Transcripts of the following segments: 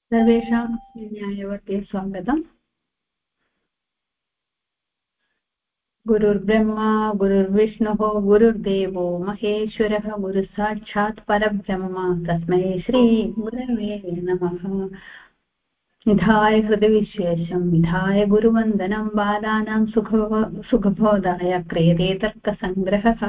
सर्वेषां न्यायवर्गे स्वागतम्। गुरुर्ब्रह्मा गुरुर्विष्णुः गुरुर्देवो महेश्वरः गुरुसाक्षात् परब्रह्म तस्मै श्रीगुरवे नमः। निधाय हृदयविशेषं विधाय गुरुवन्दनं बालानां सुखबोधाय क्रियते तर्कसङ्ग्रहः।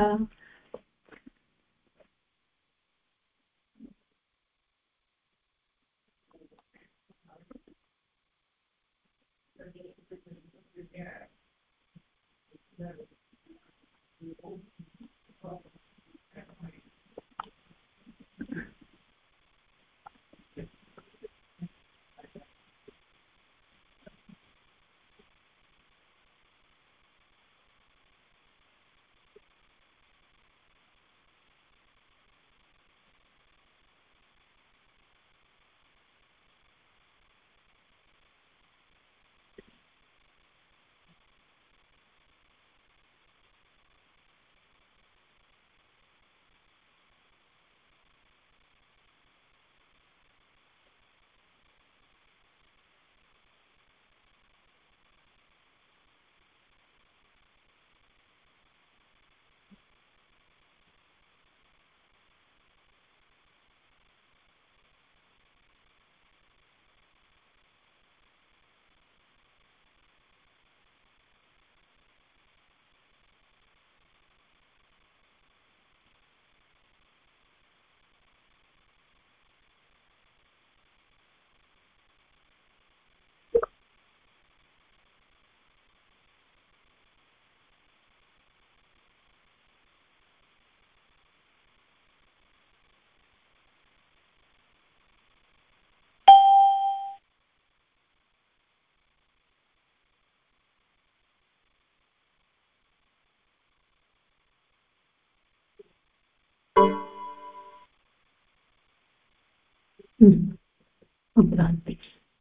उत्क्रान्ति।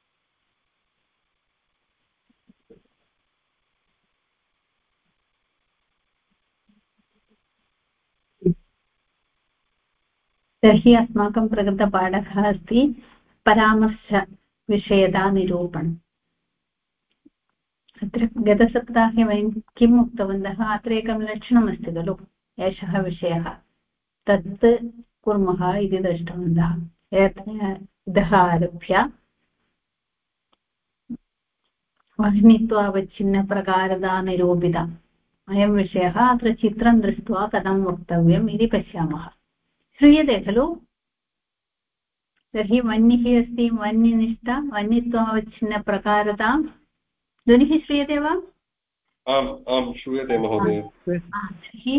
तर्हि अस्माकं प्रकृतपाठः अस्ति परामर्शविषयतानिरूपणम्। अत्र गतसप्ताहे वयं किम् उक्तवन्तः, अत्र एकं लक्षणमस्ति खलु, एषः विषयः, तत् कुर्मः इति दृष्टवन्तः। इतः आरभ्य वह्नित्वावच्छिन्नप्रकारदा निरूपिता अयं विषयः अत्र चित्रं दृष्ट्वा कथं वक्तव्यम् इति पश्यामः। श्रूयते खलु? तर्हि वह्निः अस्ति, वह्निनिष्ठा वह्नित्वावच्छिन्नप्रकारता। ध्वनिः श्रूयते वा? आम् आम् श्रूयते महोदय। तर्हि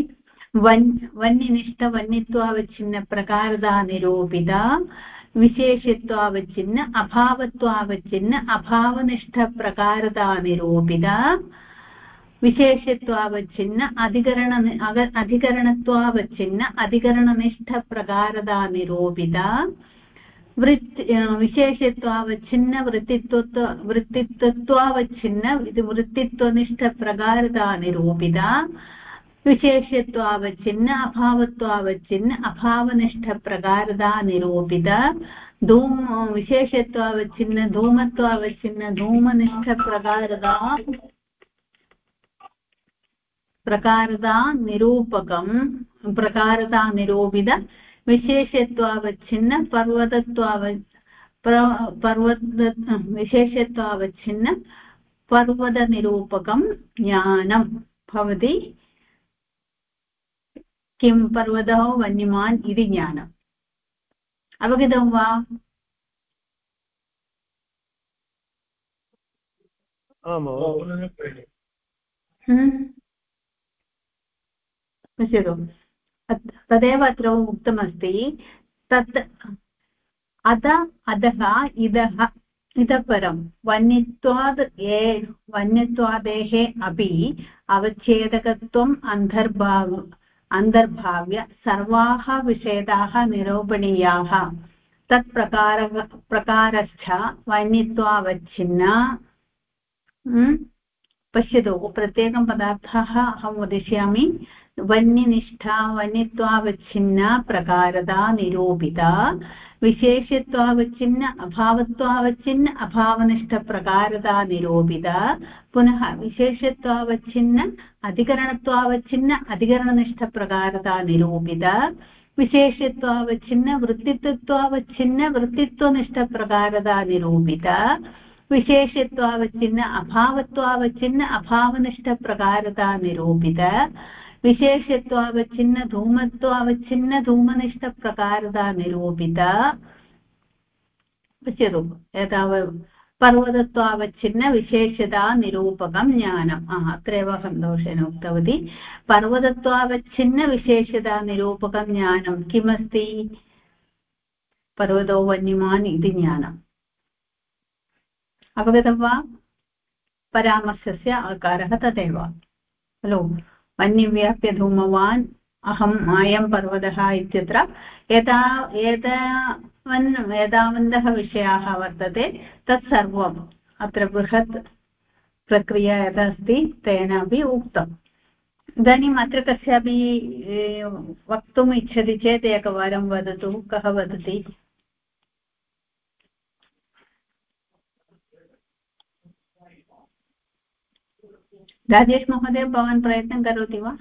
वह्निनिष्ठवह्नित्वावच्छिन्नप्रकारदा निरूपिता, विशेषत्वावच्छिन्न अभावत्वावच्छिन्न अभावनिष्ठप्रकारदा निरूपिता, विशेषत्वावच्छिन्न अधिकरणत्वावच्छिन्न अधिकरणनिष्ठप्रकारदा निरूपिता, विशेषत्वावच्छिन्न वृत्तित्वत्वावच्छिन्न वृत्तित्वनिष्ठप्रकारदा निरूपिता, विशेषत्वावच्छिन्न अभावत्वावच्छिन्न अभावनिष्ठप्रकारदा निरूपिता, विशेषत्वावच्छिन्न धूमत्वावच्छिन्न धूमनिष्ठप्रकारदा निरूपकं प्रकारदा निरूपित, विशेषत्वावच्छिन्न विशेषत्वावच्छिन्न पर्वतनिरूपकं ज्ञानं भवति। किं पर्वतः वन्यमान् इति ज्ञानम्। अवगतं वा? पश्यतु, तदेव अत्र उक्तमस्ति। तत् अधः इतः इतः परं वन्यत्वादेः अपि अवच्छेदकत्वम् अन्तर्भाव्य सर्वाः विषयताः निरूपणीयाः। तत्प्रकारश्च वन्यत्वावच्छिन्ना। पश्यतु, प्रत्येकं पदार्थः अहं वदिष्यामि। वन्यनिष्ठा वन्यत्वावच्छिन्ना प्रकारदा निरूपिता, विशेषत्वावच्छिन्न अभावत्वावच्छिन्न अभावनिष्ठप्रकारता निरूपिता पुनः विशेषत्वावच्छिन्न अधिकरणत्वावच्छिन्न अधिकरणनिष्ठप्रकारता निरूपिता विशेषत्वावच्छिन्न वृत्तित्वावच्छिन्न वृत्तित्वनिष्ठप्रकारता निरूपिता विशेषत्वावच्छिन्न अभावत्वावच्छिन्न अभावनिष्ठप्रकारता निरूपिता विशेषत्वावच्छिन्न धूमत्वावच्छिन्न धूमनिष्ठप्रकारता निरूपिता पश्यतु एतावत् पर्वतत्वावच्छिन्न विशेषता निरूपकं ज्ञानम् अत्रैव अहं दोषेण उक्तवती पर्वतत्वावच्छिन्न विशेषता निरूपकं ज्ञानं किमस्ति पर्वतो वन्यमान् इति ज्ञानम् अवगतं वा परामर्शस्य आकारः तदेव खलु वह्निव्याप्य धूमवान् अहम् अयं पर्वतः इत्यत्र एतावन्तः विषयाः वर्तते तत्सर्वम् अत्र बृहत् प्रक्रिया यथा अस्ति तेनापि उक्तम् इदानीम् अत्र कस्यापि वक्तुम् इच्छति चेत् एकवारं वदतु कः वदति राजेश महोदय भवान् प्रयत्नं करोति वा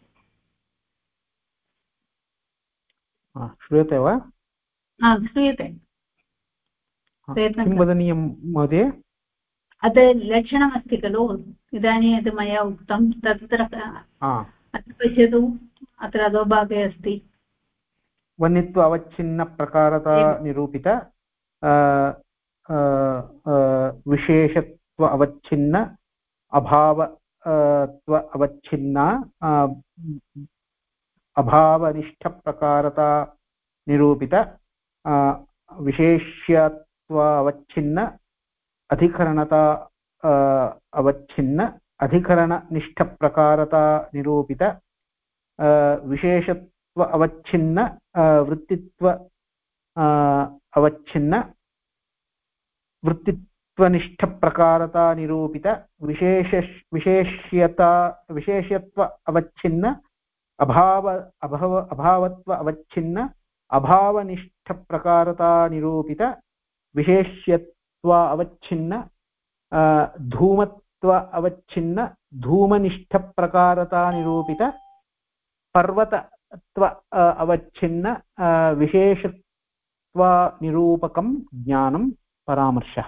श्रूयते वा श्रूयते किं वदनीयं महोदय अत्र लक्षणमस्ति खलु इदानीं यत् मया उक्तं तत्र अत्र पश्यतु अत्र अधोभागे अस्ति वन्यत्व अवच्छिन्नप्रकारता निरूपित विशेषत्व अवच्छिन्न अभावत्व अवच्छिन्ना अभावनिष्ठप्रकारता निरूपित विशेष्यत्व अवच्छिन्न अधिकरणता अवच्छिन्न अधिकरणनिष्ठप्रकारता निरूपित विशेषत्व अवच्छिन्न वृत्तित्व अवच्छिन्न वृत्तित्वनिष्ठप्रकारता निरूपित विशेष्यत्व अवच्छिन्न अभावत्व अवच्छिन्न अभावनिष्ठप्रकारता निरूपित विशेष्यत्व अवच्छिन्न धूमत्व अवच्छिन्न धूमनिष्ठप्रकारता निरूपित पर्वतत्व अवच्छिन्न विशेषत्व निरूपकं ज्ञानं परामर्शः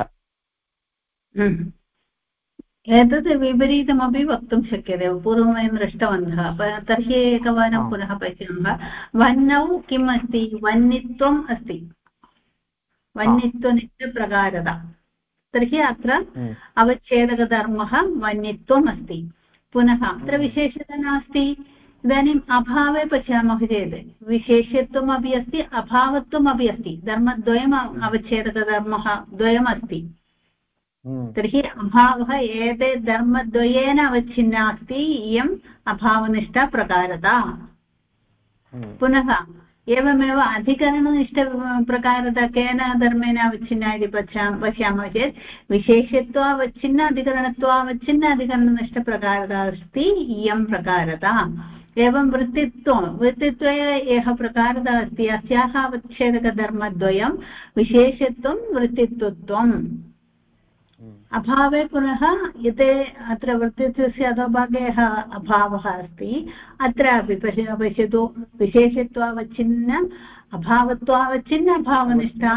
एतत् विपरीतमपि वक्तुं शक्यते पूर्वं वयं दृष्टवन्तः तर्हि एकवारं पुनः पश्यामः वह्नौ किम् अस्ति वह्नित्वम् अस्ति वह्नित्वनिष्ठप्रकारता तर्हि अत्र अवच्छेदकधर्मः वह्नित्वम् अस्ति पुनः अत्र विशेषता नास्ति इदानीम् अभावे पश्यामः चेत् विशेषत्वमपि अस्ति अभावत्वमपि अस्ति धर्मद्वयम् अवच्छेदकधर्मः द्वयमस्ति तर्हि अभावः एते धर्मद्वयेन अवच्छिन्ना अस्ति इयम् अभावनिष्ठा प्रकारता पुनः एवमेव अधिकरणनिष्ठप्रकारता केन धर्मेण अवच्छिन्ना इति पश्यामः चेत् विशेषत्वावच्छिन्न अधिकरणत्वावच्छिन्न अधिकरणनिष्ठप्रकारता अस्ति इयं प्रकारता एवं वृत्तित्वे यः प्रकारता अस्ति अस्याः अवच्छेदकधर्मद्वयं विशेषत्वं वृत्तित्वत्वम् अभावे पुनः यते अत्र वृत्तित्वस्य अधोभागे यः अभावः अस्ति अत्रापि पश्यतु विशेषत्वावच्छिन्न अभावत्वावच्छिन्न अभावनिष्ठा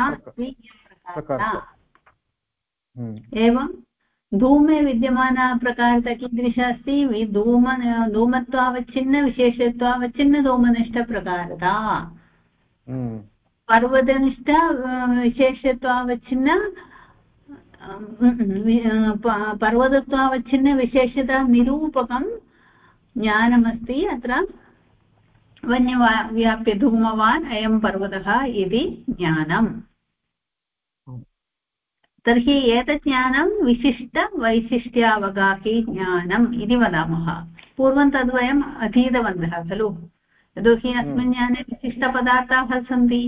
एवं धूमे विद्यमाना प्रकारता कीदृशा अस्ति धूमत्वावच्छिन्न विशेषत्वावच्छिन्न धूमनिष्ठप्रकारता पर्वतनिष्ठ विशेषत्वावच्छिन्न पर्वतत्वावच्छिन्न विशेषता निरूपकं ज्ञानमस्ति अत्र वन्यव्याप्य धूमवान् अयं पर्वतः इति ज्ञानम् तर्हि एतत् ज्ञानं विशिष्टवैशिष्ट्यावगाही ज्ञानम् इति वदामः पूर्वं तद्वयम् अधीतवन्तः खलु यतोहि अस्मिन् ज्ञाने विशिष्टपदार्थाः सन्ति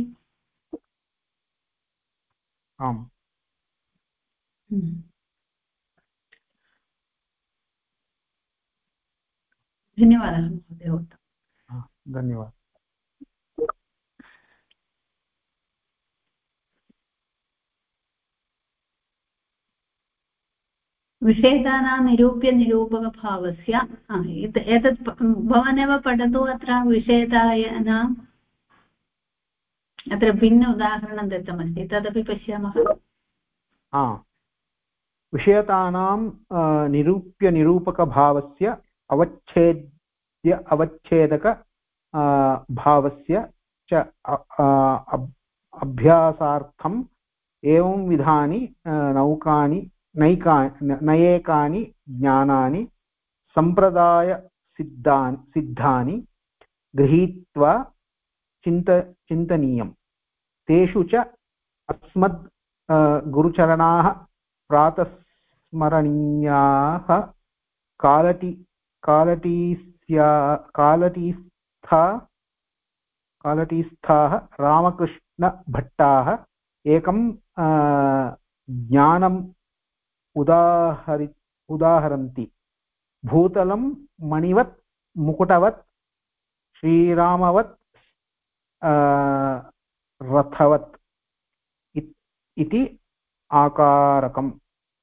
धन्यवादः महोदय धन्यवादः विषेदानां निरूप्य निरूपकभावस्य एतत् भवानेव पठतु अत्र विषेदानाम् अत्र भिन्न उदाहरणं दत्तमस्ति तदपि पश्यामः विषयतानां निरूप्य निरूपकभावस्य अवच्छेद्य अवच्छेदक भावस्य च अभ्यासार्थम् एवं विधानि नैकानि ज्ञानानि सिद्धानि गृहीत्वा चिन्तनीयम् तेषु च अस्मद् गुरुचरणाः प्रातस्मरणीयाः कालटीस्थाः रामकृष्णभट्टाः एकं ज्ञानम् उदाहरन्ति भूतलं मणिवत् मुकुटवत् श्रीरामवत् रथवत् इति आकारकम्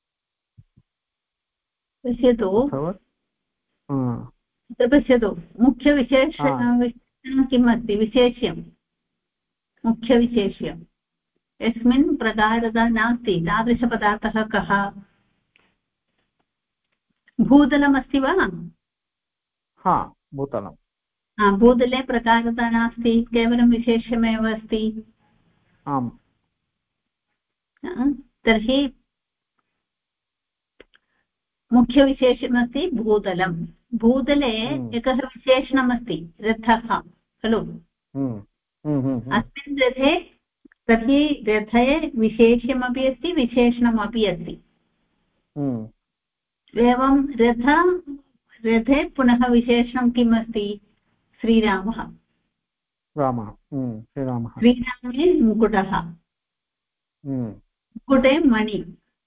पश्यतु मुख्यविशेषणं किम् अस्ति विशेष्यं मुख्यविशेष्यं यस्मिन् प्रकारता नास्ति तादृशपदार्थः कः भूतलमस्ति वा भूतलं भूतले प्रकारता नास्ति केवलं विशेष्यमेव अस्ति आम् तर्हि मुख्यविशेषणमस्ति भूतलं भूतले एकः विशेषणमस्ति रथः खलु अस्मिन् रथे तर्हि रथे विशेष्यमपि अस्ति विशेषणमपि अस्ति एवं रथे पुनः विशेषणं किम् अस्ति श्रीरामः श्रीरामे मुकुटः मुकुटे मणि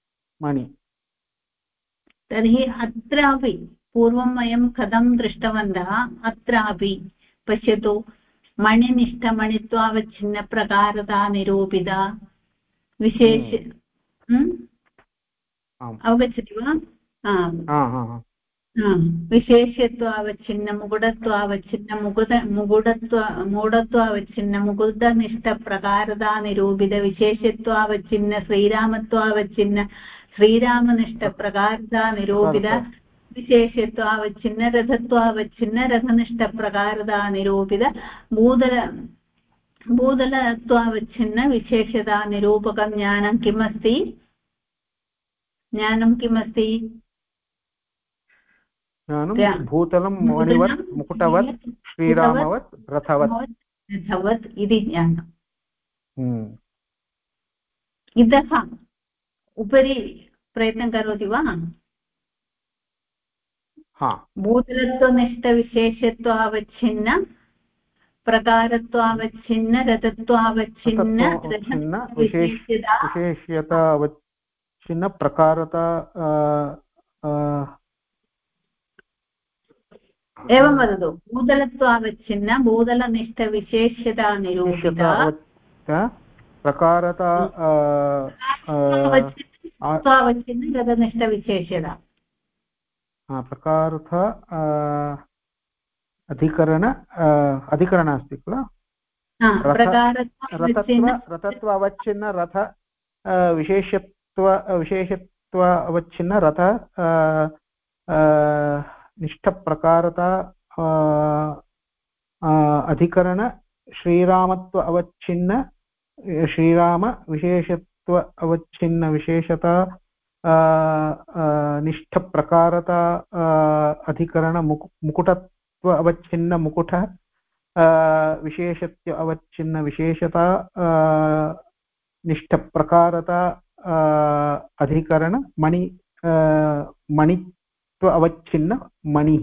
तर्हि अत्रापि पूर्वं वयं कथं दृष्टवन्तः अत्रापि पश्यतु मणिनिष्ठमणित्वावच्छिन्नप्रकारता निरूपिता विशेष अवगच्छति वा विशेष्यत्वावच्छिन्न मुकुटत्वावच्छिन्न मूढत्वावच्छिन्न मुकुटनिष्ठप्रकारता निरूपित विशेष्यत्वावच्छिन्न श्रीरामत्वावच्छिन्न श्रीरामनिष्ठप्रकारता निरूपित विशेष्यत्वावच्छिन्न रथत्वावच्छिन्न रथनिष्ठप्रकारता निरूपित भूतलत्वावच्छिन्न विशेषता निरूपकं ज्ञानं किम् अस्ति भूतलं मणिवत् मुकुटवत् श्रीरामवत् रथवत् इति ज्ञानम् इतः उपरि प्रयत्नं करोति वा भूतलत्वनिष्ठविशेषत्वावच्छिन्न प्रकारत्वावच्छिन्न रथत्वावच्छिन्न विशेष्यतावच्छिन्न प्रकारता एवं वदतु भूतलत्वावच्छिन्न भूतलनिष्ठविशेष्यता निरूपिता प्रकारता त्वावच्छिन्न रथनिष्ठविशेष्यता प्रकारथ अधिकरण अस्ति किल रथत्व अवच्छिन्न रथ विशेषत्व अवच्छिन्न रथ निष्ठप्रकारता अधिकरण श्रीरामत्व अवच्छिन्न श्रीराम विशेषत्व अवच्छिन्न विशेषता निष्ठप्रकारता अधिकरण मुकुटत्व अवच्छिन्न मुकुट विशेषत्व अवच्छिन्न विशेषता निष्ठप्रकारता अधिकरण मणित्व अवच्छिन्न मणिः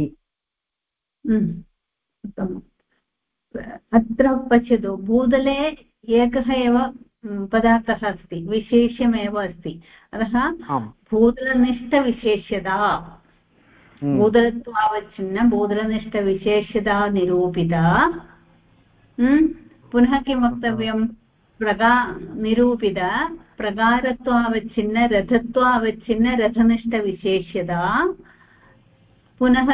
अत्र पश्यतु भूतले एकः एव पदार्थः अस्ति विशेष्यमेव अस्ति अतः भूतलनिष्ठविशेष्यता भूतलत्वावच्छिन्न भूतलनिष्ठविशेष्यता निरूपिता पुनः किं वक्तव्यं निरूपित प्रकारत्वावच्छिन्न रथत्वावच्छिन्न रथनिष्ठविशेष्यता पुनः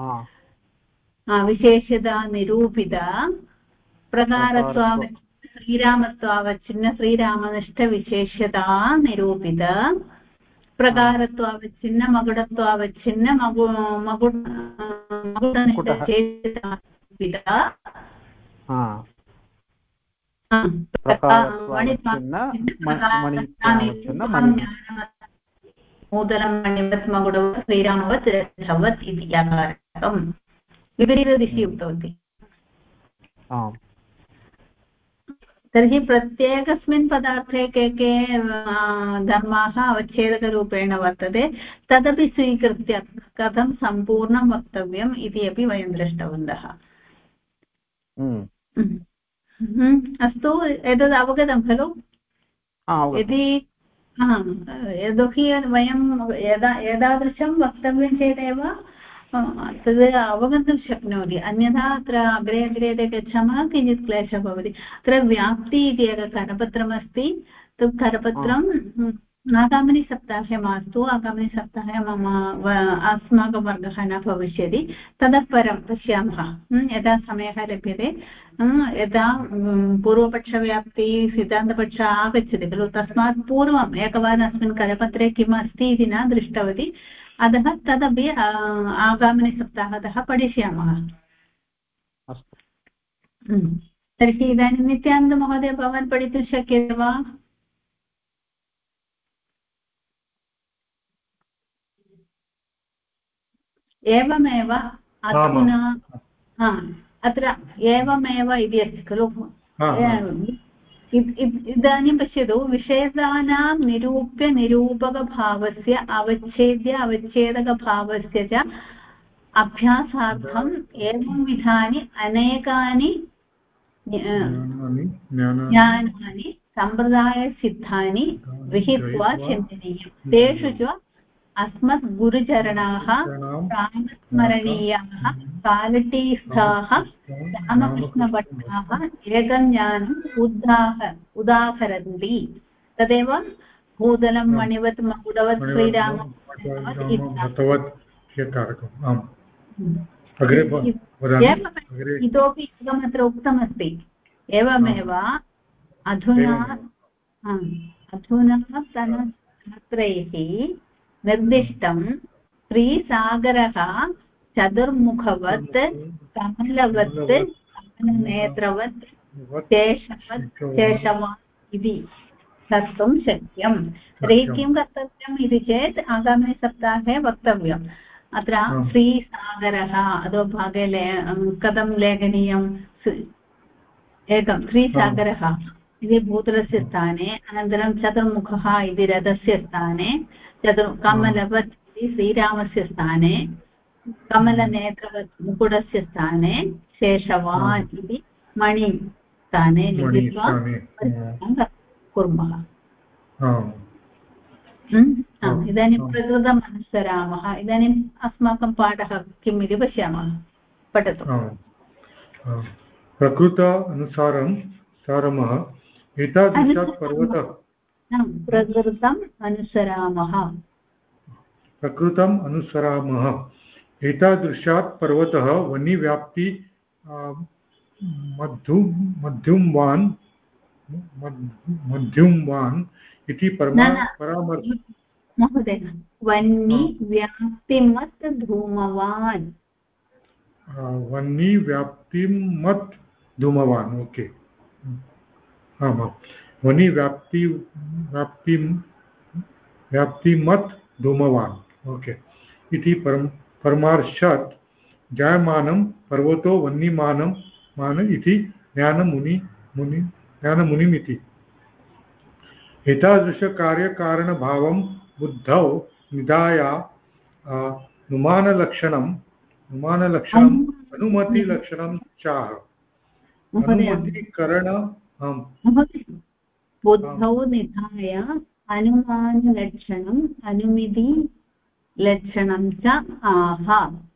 विशेष्यता निरूपिता प्रकारत्वावच्छिन्न श्रीरामत्वावच्छिन्न श्रीरामनिष्ठविशेष्यता निरूपिता प्रकारत्वावच्छिन्न मकुटत्वावच्छिन्न मकुटनिष्ठविशेष्यता नूतनं मणिवत् मकुटवत् श्रीरामवत् रथवत् इति याकारकम् विपरीतदिशि उक्तवती तर्हि प्रत्येकस्मिन् पदार्थे के के धर्माः अवच्छेदकरूपेण वर्तते तदपि स्वीकृत्य कथं सम्पूर्णं वक्तव्यम् इति अपि वयं दृष्टवन्तः अस्तु एतद् अवगतं खलु यदि यतोहि वयं एतादृशं वक्तव्यं चेदेव तद् अवगन्तुं शक्नोति अन्यथा अत्र अग्रे अग्रे गच्छामः किञ्चित् क्लेशः भवति अत्र व्याप्ति इति एकं करपत्रमस्ति तत् करपत्रम् आगामिनि सप्ताहे मास्तु आगामिनि सप्ताहे मम अस्माकं वर्गः न भविष्यति ततः परं पश्यामः यदा समयः लभ्यते यदा पूर्वपक्षव्याप्ति सिद्धान्तपक्षः आगच्छति खलु तस्मात् पूर्वम् एकवारम् अस्मिन् करपत्रे किम् अस्ति इति न दृष्टवती अतः तदपि आगामिनि सप्ताहतः पठिष्यामः अस्तु तर्हि इदानीं नित्यानन्दमहोदय भवान् पठितुं शक्यते वा एवमेव अधुना अत्र एवमेव इति अस्ति खलु इदानीं पश्यतु विषयतानां निरूप्य निरूपकभावस्य अवच्छेद्य अवच्छेदकभावस्य च अभ्यासार्थम् एवं विधानि अनेकानि ज्ञानानि सम्प्रदायसिद्धानि विहित्वा चिन्तनीयं तेषु च अस्मद्गुरुचरणाः प्राणस्मरणीयाः कालटीस्थाः रामकृष्णभट्टाः एकं ज्ञानम् उदाहरन्ति तदेव भूतलं मणिवत् मकुटवत् श्रीरामवत् इतोपि एकमत्र उक्तमस्ति एवमेव अधुना तनत्रैः निर्दिष्टं श्रीसागरः चतुर्मुखवत् कमलवत् कमलनेत्रवत् शेषवान् इति कर्तुं शक्यं तर्हि किं कर्तव्यम् इति चेत् आगामिनि सप्ताहे वक्तव्यम् अत्र श्रीसागरः अधोभागे कथं लेखनीयम् एकं श्रीसागरः इति भूतलस्य स्थाने अनन्तरं चतुर्मुखः इति रथस्य स्थाने कमलवत् इति श्रीरामस्य स्थाने कमलनेत्रवत् मुकुटस्य स्थाने शेषवान् इति मणि स्थाने लिखित्वा कुर्मः इदानीं प्रकृतम् अनुसरामः इदानीम् अस्माकं पाठः किम् इति पश्यामः पठतु प्रकृत अनुसारं सारमः एतादृशात् पर्वतः प्रकृतम् अनुसरामः एतादृशात् पर्वतः वह्निव्याप्ति मध्युम्वान् इति परामर्श महोदय वह्निव्याप्तिमत् धूमवान् वह्निव्याप्तिमत् धूमवान् ओके आमां व्याप्तिमत् धूमवान् ओके इति परमार्शात् जायमानं पर्वतो वह्निमान इति ज्ञानमुनिमिति एतादृशकार्यकारणभावं बुद्धौ निधाय अनुमानलक्षणम् अनुमतिलक्षणं चाह अनुमतिकरण बुद्धौ निधाय अनुमानलक्षणम् अनुमितिलक्षणं च आह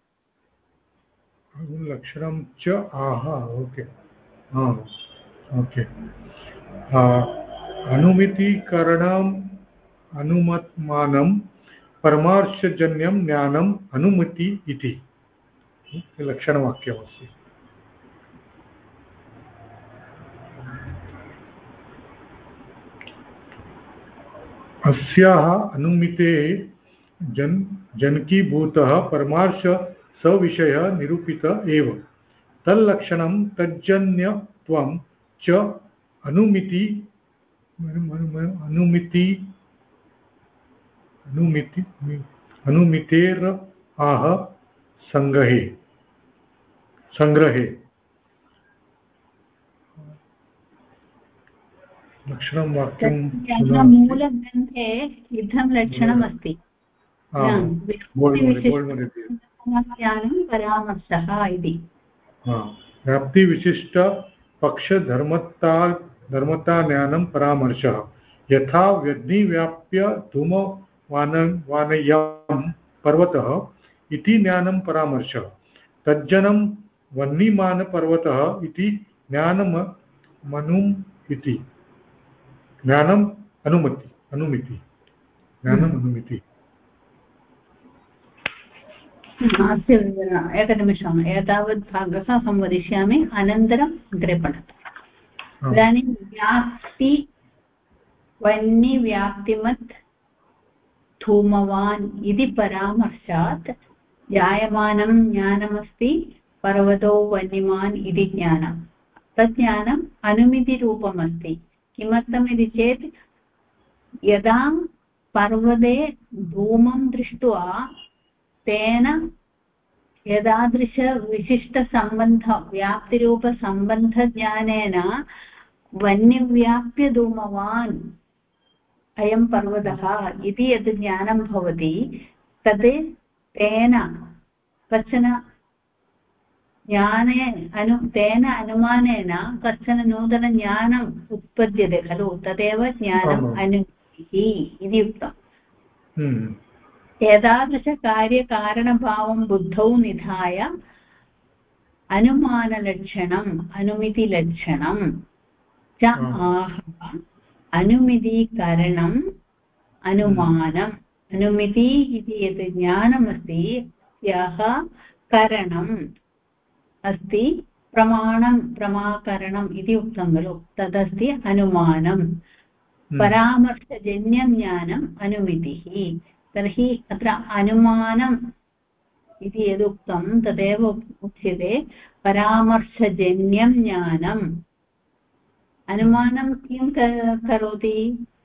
लक्षणं च आह ओके ओके अनुमितिकरणम् अनुमानं परमार्थजन्यं ज्ञानम् अनुमिति इति लक्षणवाक्यमस्ति। अस्याः अनुमितेः जनकीभूतः परमार्थ सविषयः निरूपित एव। तल्लक्षणं तज्जन्यत्वं च अनुमितेर् आह संग्रहे लक्षणं वाक्यं मूलग्रन्थे इदं लक्षणमस्ति ज्ञानं परामर्शः इति। व्याप्तिविशिष्ट पक्षधर्मता ज्ञानं परामर्शः। यथा व्यग्निव्याप्य धूमवानयं पर्वतः इति ज्ञानं परामर्शः, तज्जनं वह्निमानपर्वतः इति ज्ञानमनुम् इति ज्ञानम् अनुमिति ज्ञानम् अनुमिति। अस्य एकनिमिषम् एतावत् भागः अहं वदिष्यामि, अनन्तरम् अग्रे पठतु। इदानीं व्याप्ति वह्निव्याप्तिमत् धूमवान् इति परामर्शात् जायमानं ज्ञानमस्ति पर्वतो वह्निमान् इति ज्ञानं। तत् ज्ञानम् अनुमितिरूपमस्ति। किमर्थमिति चेत् यदा पर्वते धूमं दृष्ट्वा तेन यदादृशविशिष्टसम्बन्ध व्याप्तिरूपसम्बन्धज्ञानेन वह्निव्याप्य धूमवान् अयं पर्वतः इति यत् ज्ञानं भवति तद् तेन कश्चन ज्ञाने तेन अनुमानेन कश्चन नूतनज्ञानम् उत्पद्यते खलु, तदेव ज्ञानम् अनुमितिः इति उक्तम्। एतादृशकार्यकारणभावं बुद्धौ निधाय अनुमानलक्षणम् अनुमितिलक्षणं च आह अनुमितीकरणम् अनुमानम्। अनुमिति इति यत् ज्ञानमस्ति यः करणम् अस्ति प्रमाणं प्रमाकरणम् इति उक्तं खलु, तदस्ति अनुमानम्। परामर्शजन्यं ज्ञानम् अनुमितिः। तर्हि अत्र अनुमानम् इति यदुक्तं तदेव उच्यते परामर्शजन्यं ज्ञानम्। अनुमानं किं करोति?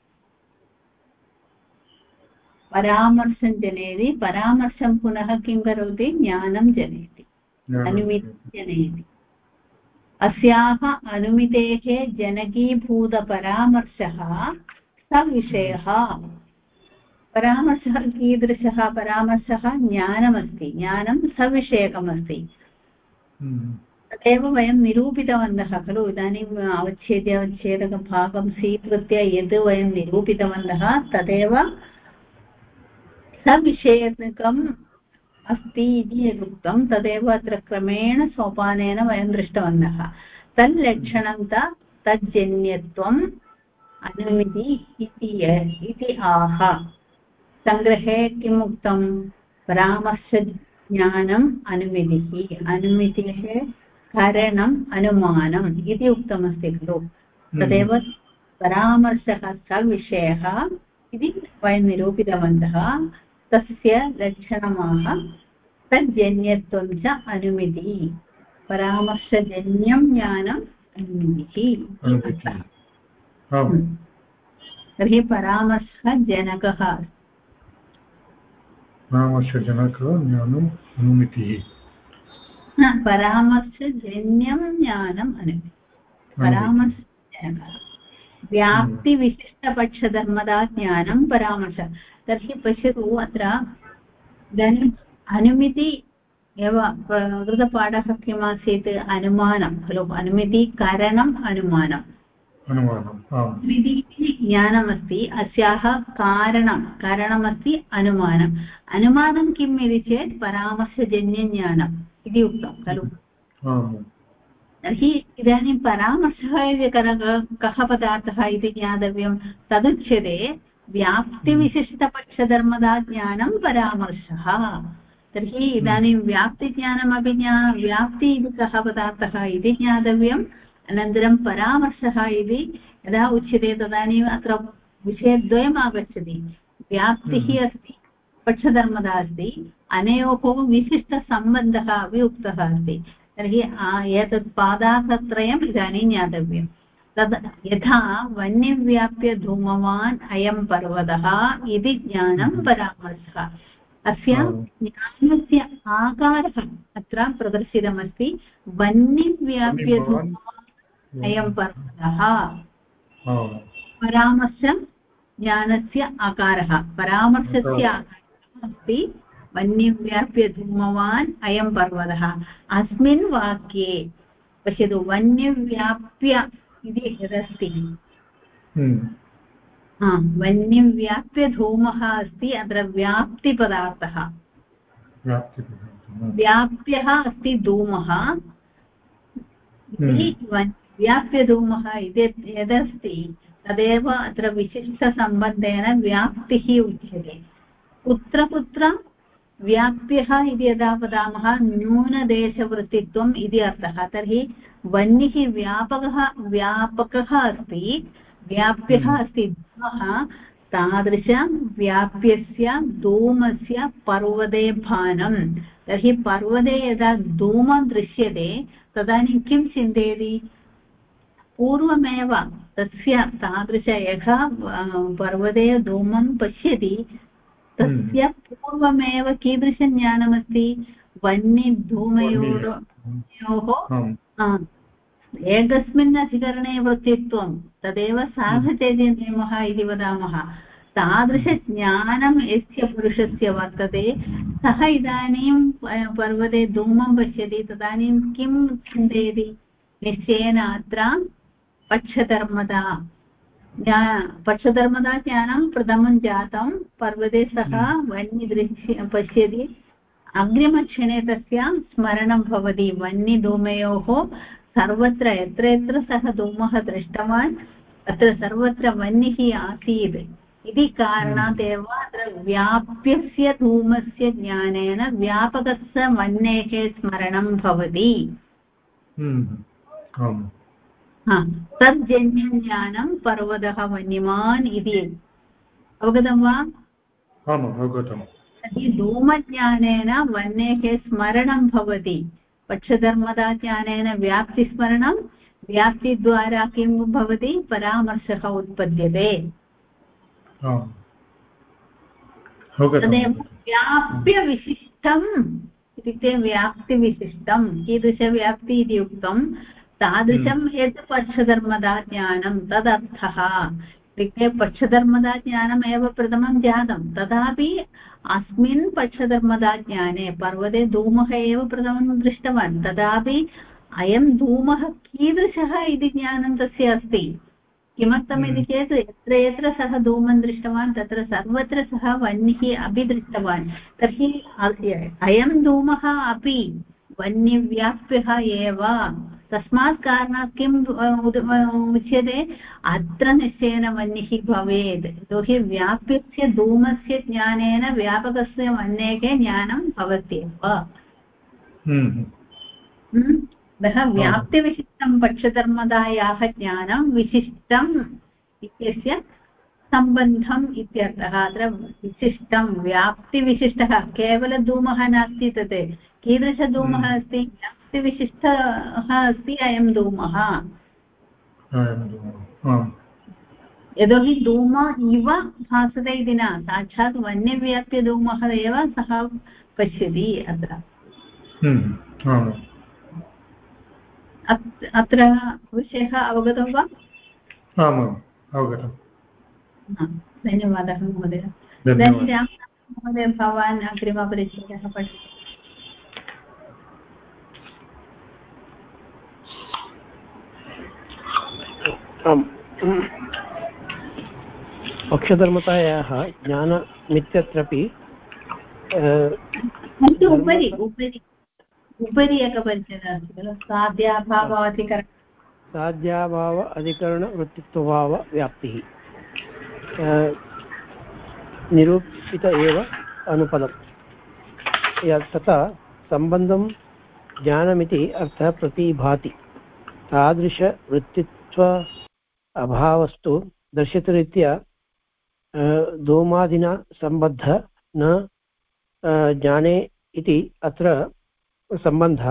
परामर्शं जनयति, परामर्शं पुनः किं करोति? ज्ञानं जनयति, अनुमितिं जनयति। अस्याः अनुमितेः जनकीभूतपरामर्शः सविषयः। परामर्शः कीदृशः? परामर्शः ज्ञानमस्ति, ज्ञानं सविषयकमस्ति। तदेव वयं निरूपितवन्तः खलु। इदानीम् अवच्छेद्यावच्छेदकभागं स्वीकृत्य यद् वयं निरूपितवन्तः तदेव सविषयकम् अस्ति इति यदुक्तं तदेव अत्र क्रमेण सोपानेन वयं दृष्टवन्तः। तल्लक्षणं तज्जन्यत्वम् अनुमिति इति आह। सङ्ग्रहे किम् उक्तं? परामर्शज्ञानम् अनुमितिः, अनुमितेः करणम् अनुमानम् इति उक्तमस्ति खलु। तदेव परामर्शः सविषयः इति वयं निरूपितवन्तः। तस्य लक्षणमाह तज्जन्यत्वं च अनुमितिः। परामर्शजन्यं ज्ञानम् अनुमितिः। तर्हि परामर्शजनकः ज्ञानम् अनुमितिः। परामर्शजन्यं ज्ञानम् अनुमितिः। परामर्शजनकः व्याप्तिविशिष्टपक्षधर्मदा ज्ञानं परामर्श। तर्हि पश्यतु अत्र इदानीम् अनुमिति एव कृतपाठः किमासीत्? अनुमानं खलु। अनुमितिकरणम् अनुमानम्। ज्ञानमस्ति, अस्याः कारणमस्ति अनुमानम्। अनुमानं किम् इति चेत् परामर्शजन्यज्ञानम् इति उक्तं खलु। तर्हि इदानीं परामर्शः इति कः पदार्थः इति ज्ञातव्यं। तदुच्यते व्याप्तिविशिष्टपक्षधर्मदा ज्ञानं परामर्शः। तर्हि इदानीं व्याप्तिज्ञानमपि व्याप्ति इति कः पदार्थः इति ज्ञातव्यम्। अनन्तरं परामर्शः इति यदा उच्यते तदानीम् अत्र विषयद्वयम् आगच्छति। व्याप्तिः अस्ति, पक्षधर्मदा अस्ति, अनयोः विशिष्टसम्बन्धः अपि उक्तः अस्ति। तर्हि एतत् पादार्थत्रयम् इदानीं ज्ञातव्यं। तद् यथा वह्निव्याप्य धूमवान् अयं पर्वतः इति ज्ञानं परामर्शः। अस्य ज्ञानस्य आकारः अत्र प्रदर्शितमस्ति। वह्निव्याप्य धूमवान् अयं पर्वतः परामर्श ज्ञानस्य आकारः। परामर्शस्य आकारः अस्ति वह्निव्याप्य धूमवान् अयं पर्वतः। अस्मिन् वाक्ये पश्यतु, वह्निव्याप्य इति यदस्ति, वह्निव्याप्य धूमः अस्ति, अत्र व्याप्तिपदार्थः। व्याप्यः अस्ति धूमः, व्याप्य धूमः इति यदस्ति तदेव अत्र विशिष्टसम्बन्धेन व्याप्तिः उच्यते। कुत्र कुत्र व्याप्यः इति यदा वदामः न्यूनदेशवृत्तित्वम् इति अर्थः। तर्हि वह्निः व्यापकः अस्ति, व्याप्यः अस्ति धूमः। तादृशव्याप्यस्य धूमस्य पर्वते भानं। तर्हि पर्वते यदा धूमं दृश्यते तदानीं किं चिन्तयति? पूर्वमेव तस्य तादृश यः पर्वते धूमं पश्यति तस्य पूर्वमेव कीदृशज्ञानमस्ति? वह्निधूमयोः एकस्मिन् अधिकरणे वृत्तित्वं, तदेव साहचर्यनियमः इति वदामः। तादृशज्ञानं यस्य पुरुषस्य वर्तते सः इदानीं पर्वते धूमं पश्यति तदानीं किं चिन्तयति? निश्चयेन अत्र पक्षधर्मदा ज्ञानं प्रथमं जातं। पर्वते सः वह्निदृश्य पश्यति, अग्रिमक्षणे तस्य स्मरणं भवति वह्निधूमयोः। सर्वत्र यत्र यत्र सः धूमः दृष्टवान् अत्र सर्वत्र वह्निः आसीत् इति कारणात् एव अत्र व्याप्यस्य धूमस्य ज्ञानेन व्यापकस्य वह्नेः स्मरणं भवति। तज्जन्यज्ञानं पर्वतः वह्निमान् इति। अवगतं वा? अवगतम्। तर्हि धूमज्ञानेन वह्नेः स्मरणं भवति। पक्षधर्मदा ज्ञानेन व्याप्तिस्मरणं, व्याप्तिद्वारा किं भवति? परामर्शः उत्पद्यते। तदेव व्याप्यविशिष्टम् इत्युक्ते व्याप्तिविशिष्टं कीदृशव्याप्ति इति उक्तं तादृशं यत् पक्षधर्मदा ज्ञानं तदर्थः। इत्युक्ते पक्षधर्मदा ज्ञानमेव प्रथमं जातं, तथापि अस्मिन् पक्षधर्मदा ज्ञाने पर्वते धूमः एव प्रथमं दृष्टवान्, तथापि अयं धूमः कीदृशः इति ज्ञानं तस्य अस्ति। किमर्थमिति चेत् यत्र यत्र सः धूमं दृष्टवान् तत्र सर्वत्र सः वह्निः अपि दृष्टवान्। तर्हि अयं धूमः अपि वह्निव्याप्यः एव। तस्मात् कारणात् किम् उच्यते? अत्र निश्चयेन वह्निः भवेत्। यतोहि व्याप्यस्य धूमस्य ज्ञानेन व्यापकस्य वह्नेः ज्ञानं भवत्येव। अतः व्याप्तिविशिष्टं पक्षधर्मदायाः ज्ञानं विशिष्टम् इत्यस्य सम्बन्धम् इत्यर्थः। अत्र विशिष्टं व्याप्तिविशिष्टः, केवलधूमः नास्ति। तत् कीदृशधूमः अस्ति? व्याप्तिविशिष्टः अस्ति अयं धूमः। यतोहि धूम इव भासते इति न, साक्षात् वह्निव्याप्यधूमः एव सः पश्यति अत्र। अत्र विषयः अवगतं वा? आमाम् अवगतम्। धन्यवादः महोदय। महोदय भवान् अग्रिमपरिच्छेदः पठतु। पक्षधर्मतायाः ज्ञानमित्यत्रापि उपरि उपरि एकपरिच्छेदः अस्ति खलु साध्याभावाधिकरणं साध्याभाव अधिकरणवृत्तित्वभाव व्याप्तिः निरूपित एव अनुपदम् तथा सम्बन्धं ज्ञानमिति अर्थः प्रतिभाति तादृशवृत्तित्व अभावस्तु दर्शितरीत्या धूमादिना सम्बद्धः न ज्ञाने इति अत्र सम्बन्धः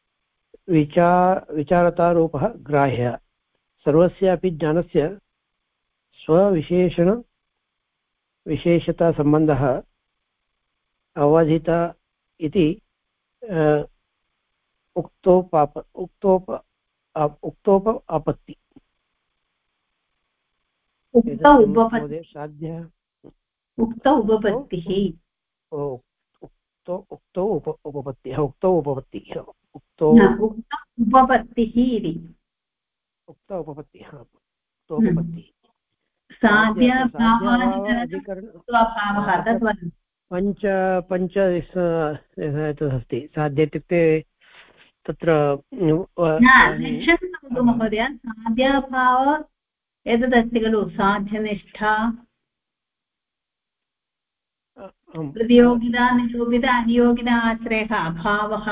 विचारतारूपः ग्राह्यः सर्वस्यापि ज्ञानस्य स्वविशेषतासम्बन्धः अवधित इति उक्तोपपत्ति उक्त उपपत्तिः उक्तौ उपपत्तिः उक्त उपपत्तिः पञ्च पञ्च अस्ति साध्य इत्युक्ते तत्र महोदय साध्याभाव एतदस्ति खलु साध्यनिष्ठा प्रतियोगिता निरूपित अनियोगिता आश्रयः अभावः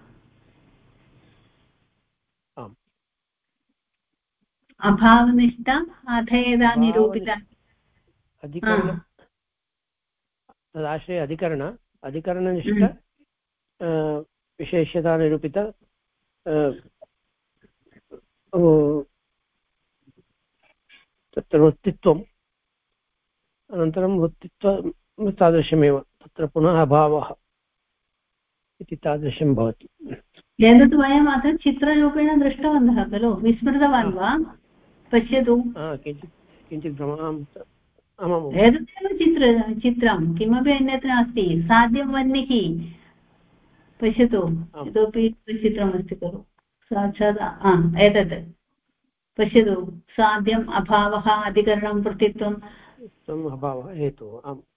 अभावनिष्ठा अधेयता निरूपित तदाश्रय अधिकरणनिष्ठ विशेष्यता निरूपित तत्र वृत्तित्वम् अनन्तरं वृत्तित्वं तादृशमेव तत्र पुनः अभावः इति तादृशं भवति एतत् वयम् अत्र चित्ररूपेण दृष्टवन्तः खलु विस्मृतवान् वा पश्यतु किञ्चित् एतदेव चित्रं किमपि अन्यत् नास्ति साध्यं वह्निः पश्यतु इतोपि चित्रमस्ति खलु साक्षात् एतत् पश्यतु साध्यम् अभावः अधिकरणं वृत्तित्वम् अभावः हेतुः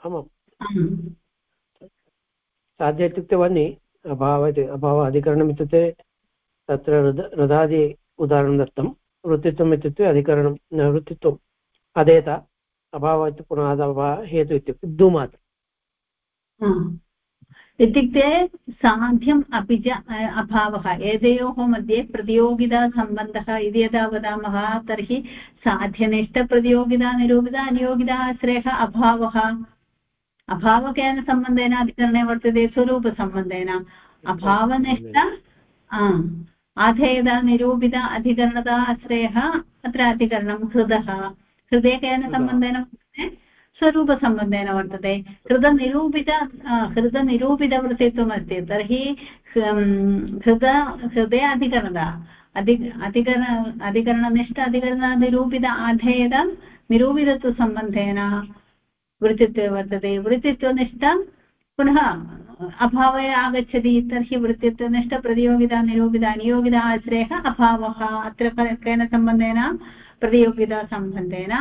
साध्य इत्युक्ते वह्नि अभावः अधिकरणम् इत्युक्ते तत्र रदादि उदाहरणं दत्तं वृत्तित्वम् इत्युक्ते अधिकरणं वृत्तित्वम् अधेयता अभावः इति पुनः अभावः हेतुः इत्युक्ते धूमात् इत्युक्ते साध्यम् अपि च अभावः एतयोः मध्ये प्रतियोगितासम्बन्धः इति यदा वदामः तर्हि साध्यनिष्ठप्रतियोगिता निरूपिता अनियोगिता आश्रयः अभावः अभावः केन सम्बन्धेन अधिकरणे वर्तते स्वरूपसम्बन्धेन अभावनिष्ठ अधेयता निरूपिता अधिकरणता आश्रयः अत्र अधिकरणं हृदय केन सम्बन्धेन वर्तते स्वरूपसम्बन्धेन वर्तते हृदनिरूपितवृत्तित्वमस्ति तर्हि हृदय अधिकरणता अधिकरणनिष्ठ अधिकरणनिरूपित आधेयता निरूपितत्वसम्बन्धेन वृत्तित्वे वर्तते वृत्तित्वनिष्ठ पुनः अभावे आगच्छति तर्हि वृत्तित्वनिष्ठ प्रतियोगिता निरूपित अनियोगिता आश्रयः अभावः अत्र केन सम्बन्धेन प्रतियोगितासम्बन्धेन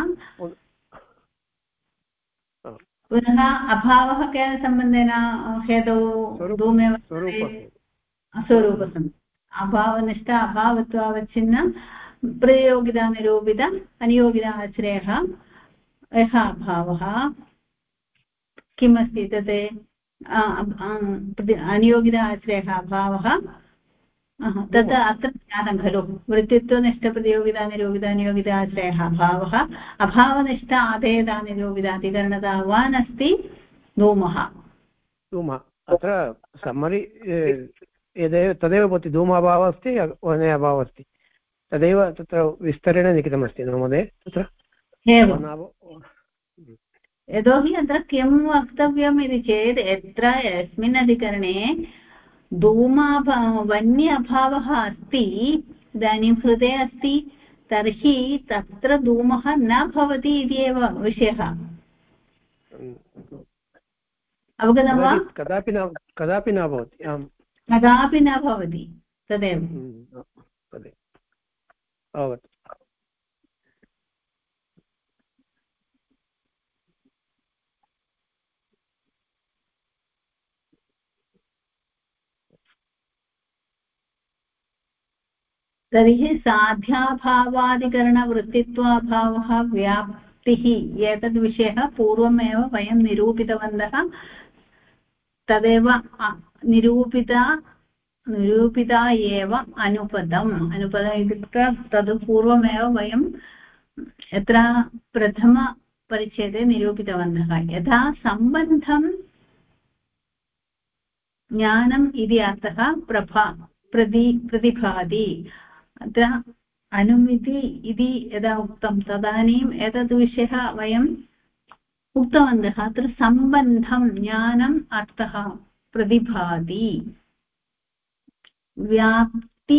पुनः अभावः केन सम्बन्धेन हेतौ धूमे स्वरूपसम्बन्धः अभावनिष्ठ अभावत्वावच्छिन्न प्रतियोगिता निरूपित अनियोगिता आश्रयः यः अभावः किमस्ति तत् अनियोगिता आश्रयः अभावः तत् अत्र ज्ञातं खलु वृत्तित्वनिष्ठप्रतियोगिता निरूपिता नियोगिता आश्रयः अभावः अभावनिष्ठ आधेयता निरूपिता अधिकरणतावान् अस्ति धूमः अत्र सम्मरि तदेव भवति धूमाभावः अस्ति वने अभावः अस्ति तदेव तत्र विस्तरेण लिखितमस्ति महोदय तत्र यतोहि अत्र किं वक्तव्यम् इति चेत् यत्र यस्मिन् अधिकरणे वन्य अभावः अस्ति इदानीं हृदये अस्ति तर्हि तत्र धूमः न भवति इति एव विषयः अवगतं वा कदापि न भवति कदापि न भवति तदेव अवगतम् तर्हि साध्याभावादिकरणवृत्तित्वाभावः व्याप्तिः एतद्विषयः पूर्वमेव वयं निरूपितवन्तः तदेव निरूपिता एव अनुपदम् इत्युक्ते तद् पूर्वमेव वयं यत्र प्रथमपरिच्छेदे निरूपितवन्तः यथा सम्बन्धं ज्ञानम् इति अर्थः प्रतिभाति अत्र अनुमिति इति यदा उक्तं तदानीम् एतद् विषयः वयम् उक्तवन्तः अत्र सम्बन्धं ज्ञानम् अर्थः प्रतिभाति व्याप्ति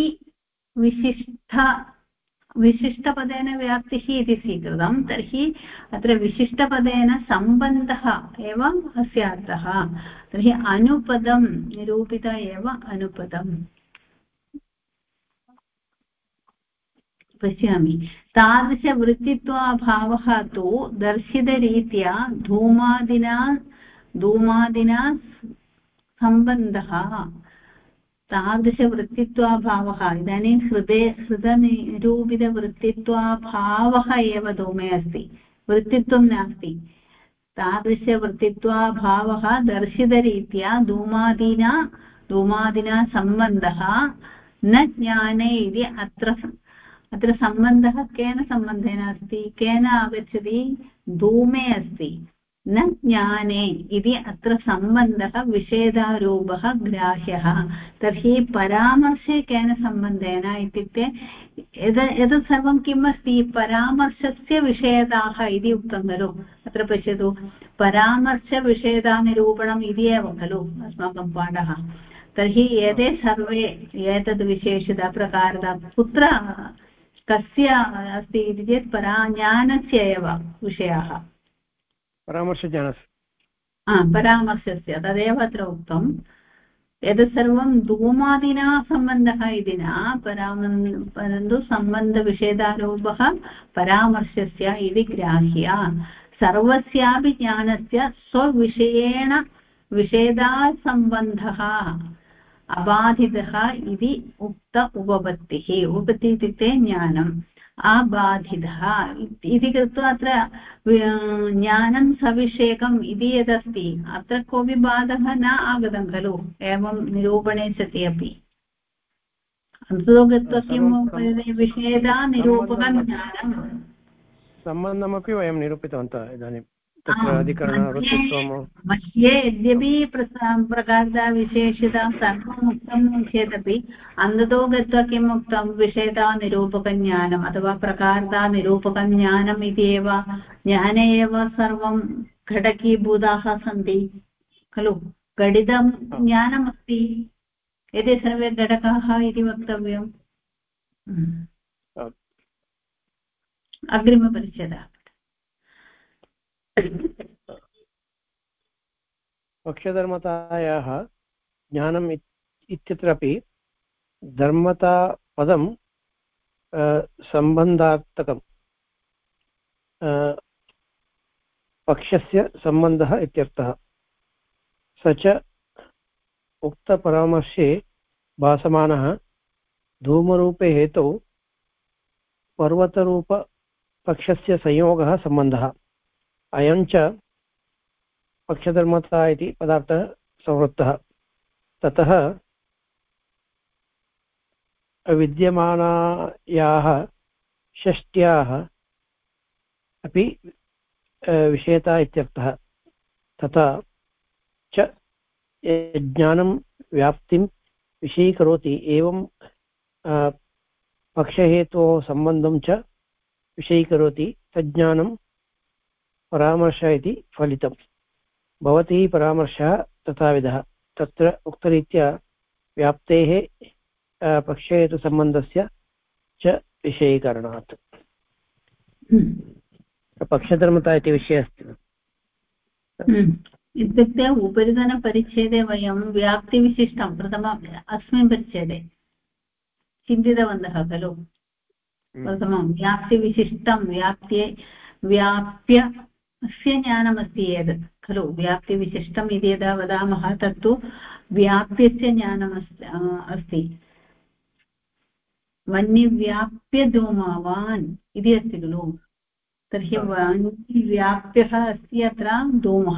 विशिष्टपदेन व्याप्तिः इति स्वीकृतं तर्हि अत्र विशिष्टपदेन सम्बन्धः एव अस्य अर्थः तर्हि अनुपदं निरूपित एव अनुपदम् पश्यामि तादृशवृत्तित्वाभावः तु दर्शितरीत्या धूमादिना सम्बन्धः तादृशवृत्तित्वाभावः इदानीं हृदनिरूपितवृत्तित्वाभावः एव धूमे अस्ति वृत्तित्वं नास्ति तादृशवृत्तित्वाभावः दर्शितरीत्या धूमादिना सम्बन्धः न ज्ञाने इति अत्र सम्बन्धः केन सम्बन्धेन अस्ति केन आगच्छति धूमे अस्ति न ज्ञाने इति अत्र सम्बन्धः विषेधारूपः ग्राह्यः तर्हि परामर्शे केन सम्बन्धेन इत्युक्ते एतत् सर्वं किम् अस्ति परामर्शस्य विषेधाः इति उक्तं खलु अत्र पश्यतु परामर्शविषेधानिरूपणम् इति एव खलु अस्माकं पाठः तर्हि एते सर्वे एतद् विशेषता प्रकारता कुत्र कस्य अस्ति इति चेत् ज्ञानस्य एव विषयाः परामर्शस्य तदेव अत्र उक्तम् एतत् सर्वं धूमादिना सम्बन्धः इति न परन्तु सम्बन्धविषेधारूपः परामर्शस्य इति ग्राह्य सर्वस्यापि ज्ञानस्य स्वविषयेण विषेधासम्बन्धः अबाधितः इति उपपत्तिः इत्युक्ते ज्ञानम् अबाधितः इति कृत्वा अत्र ज्ञानं सविषेकम् इति यदस्ति अत्र कोऽपि बाधः न आगतं खलु एवं निरूपणे सति अपि अन्ततो गत्वा किं विषेधा निरूपकं ज्ञानं सम्बन्धमपि वयं निरूपितवन्तः इदानीं मध्ये यद्यपि प्रकारता विशेषता सर्वम् उक्तं चेदपि अन्ततो गत्वा किम् उक्तं विषयता निरूपकज्ञानम् अथवा प्रकारता निरूपकज्ञानम् इति एव ज्ञाने एव सर्वं घटकीभूताः सन्ति खलु घटितं ज्ञानमस्ति एते सर्वे घटकाः इति वक्तव्यम् अग्रिमपरिच्छेदः पक्षधर्मतायाः ज्ञानम् इत्यत्रापि धर्मतापदं सम्बन्धार्थकं पक्षस्य सम्बन्धः इत्यर्थः स च उक्तपरामर्शे भासमानः धूमरूपे हेतौ पर्वतरूपपक्षस्य संयोगः सम्बन्धः अयं च पक्षधर्मता इति पदार्थः संवृत्तः ततः विद्यमानायाः षष्ट्याः अपि विषयता इत्यर्थः तथा च ज्ञानं व्याप्तिं विषयीकरोति एवं पक्षहेतोः सम्बन्धं च विषयीकरोति तज्ज्ञानं परामर्श इति फलितं भवति परामर्शः तथाविधः तत्र उक्तरीत्या व्याप्तेः पक्षहेतुसम्बन्धस्य च विषयीकरणात् पक्षधर्मता इति विषयः अस्ति इत्युक्ते उपरितनपरिच्छेदे वयं व्याप्तिविशिष्टं प्रथम अस्मिन् परिच्छेदे चिन्तितवन्तः खलु प्रथमं व्याप्तिविशिष्टं व्याप्यस्य ज्ञानमस्ति एतत् खलु व्याप्तिविशिष्टम् इति यदा वदामः तत्तु व्याप्यस्य ज्ञानम् अस्ति वह्निव्याप्य धूमवान् इति अस्ति खलु तर्हि वह्निव्याप्यः अस्ति अत्र धूमः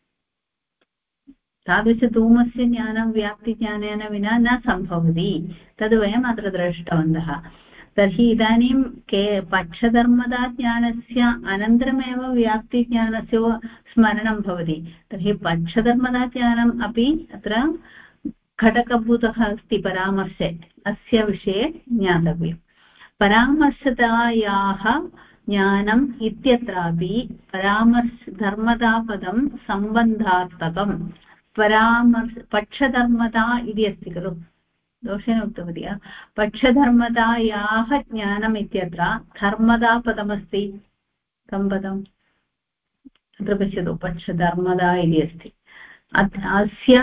तादृशधूमस्य ज्ञानं व्याप्तिज्ञानेन विना न सम्भवति तद् वयम् अत्र दृष्टवन्तः तर्हि इदानीं पक्षधर्मदा ज्ञानस्य अनन्तरमेव व्याप्तिज्ञानस्य स्मरणं भवति तर्हि पक्षधर्मदा ज्ञानम् अपि अत्र घटकभूतः अस्ति परामर्शे अस्य विषये ज्ञातव्यं परामर्शतायाः ज्ञानम् इत्यत्रापि परामर्शधर्मदापदं सम्बन्धार्थकम् पक्षधर्मता इति अस्ति खलु दोषेण उक्तवती पक्षधर्मतायाः ज्ञानम् इत्यत्र धर्मदापदमस्ति कं पदम् अत्र पश्यतु पक्षधर्मदा इति अस्ति अस्य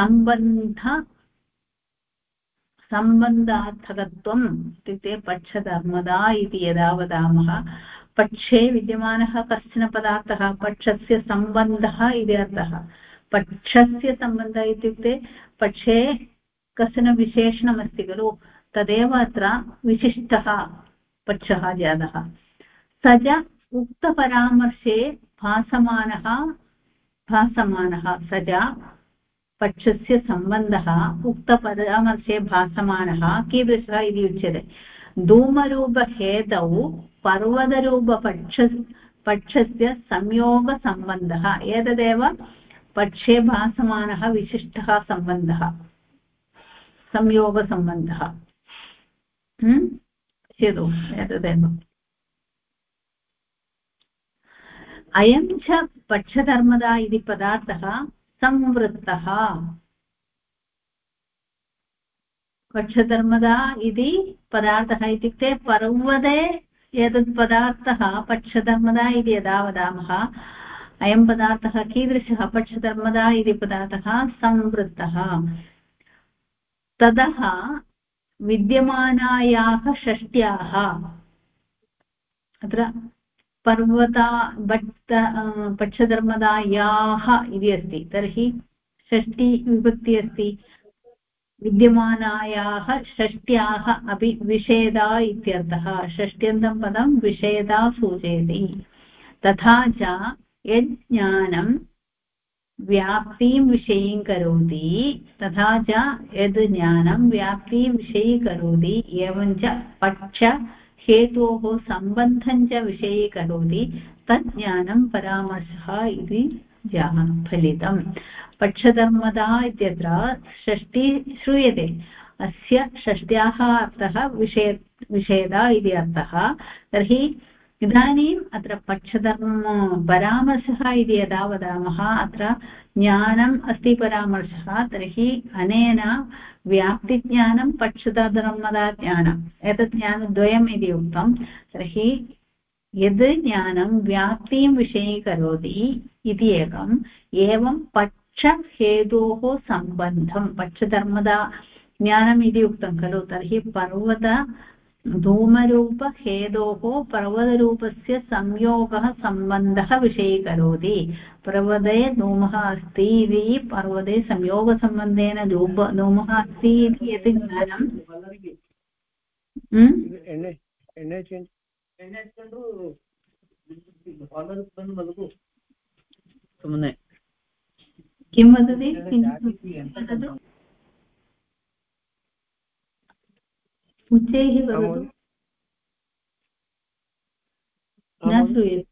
सम्बन्धार्थकत्वम् इत्युक्ते पक्षधर्मदा इति यदा वदामः पक्षे विद्यमानः कश्चन पदार्थः पक्षस्य सम्बन्धः इति अर्थः पक्षस्य सम्बन्धः इत्युक्ते पक्षे कश्चन विशेषणमस्ति खलु तदेव अत्र विशिष्टः पक्षः जातः स च उक्तपरामर्शे भासमानः स च पक्षस्य सम्बन्धः उक्तपरामर्शे भासमानः कीदृशः इति उच्यते धूमरूपहेतौ पर्वतरूपपक्षस्य संयोगसम्बन्धः एतदेव पक्षे भासमानः विशिष्टः सम्बन्धः संयोगसम्बन्धः पश्यतु एतदेव अयं च पक्षधर्मदा इति पदार्थः संवृत्तः पक्षधर्मदा इति पदार्थः इत्युक्ते पर्वते एतत् पदार्थः पक्षधर्मदा इति यदा वदामः अयं पदार्थः कीदृशः पक्षधर्मदा इति पदार्थः संवृत्तः ततः विद्यमानायाः षष्ट्याः अत्र पर्वता पक्षधर्मदायाः इति अस्ति तर्हि षष्टि विभक्ति अस्ति विद्यमानायाः षष्ट्याः अपि विषेदा इत्यर्थः षष्ट्यन्तं पदं विषेदा सूचयति तथा च यज्ञानं व्याप्तिं विषयीं करोति तथा च यद् ज्ञानं व्याप्तिं विषयीकरोति एवं च पक्षहेतोः सम्बन्धं च विषयीकरोति तत् ज्ञानं परामर्शः इति फलितम् पक्षधर्मदा इत्यत्र षष्टि श्रूयते अस्य षष्ट्याः अर्थः विषेदा इति अर्थः तर्हि इदानीम् अत्र पक्षधर्म परामर्शः इति यदा वदामः अत्र ज्ञानम् अस्ति परामर्शः तर्हि अनेन व्याप्तिज्ञानं पक्षधर्मदा ज्ञानम् एतत् ज्ञानद्वयम् इति उक्तं तर्हि यद् ज्ञानं व्याप्तिं विषयीकरोति इति एकम् एवं पक्षहेतोः सम्बन्धं पक्षधर्मदा ज्ञानम् इति उक्तं खलु तर्हि पर्वत धूमरूपहेतोः पर्वतरूपस्य संयोगः सम्बन्धः विषयीकरोति पर्वते धूमः अस्ति इति पर्वते संयोगसम्बन्धेन धूमः अस्ति इति यत् ज्ञानं किं वदति वदतु उच्चैः वदतु न श्रूयते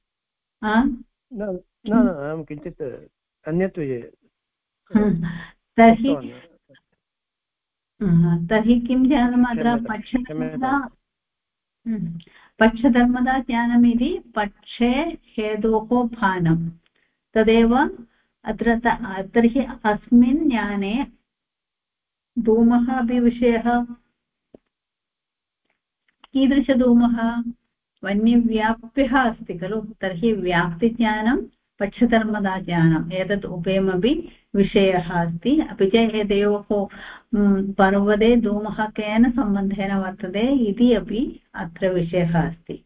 अहं किञ्चित् अन्यत् तर्हि किं जातम् अत्र पक्षधर्मदा ज्ञानमिति पक्षे हेतोः भानं तदेव अत्र तर्हि अस्मिन् ज्ञाने धूमः अपि विषयः कीदृशधूमः वह्निव्याप्यः अस्ति खलु तर्हि व्याप्तिज्ञानं पक्षधर्मदा ज्ञानम् एतत् उभयमपि विषयः अस्ति अपि च एतयोः पर्वते धूमः केन सम्बन्धेन वर्तते इति अपि अत्र विषयः अस्ति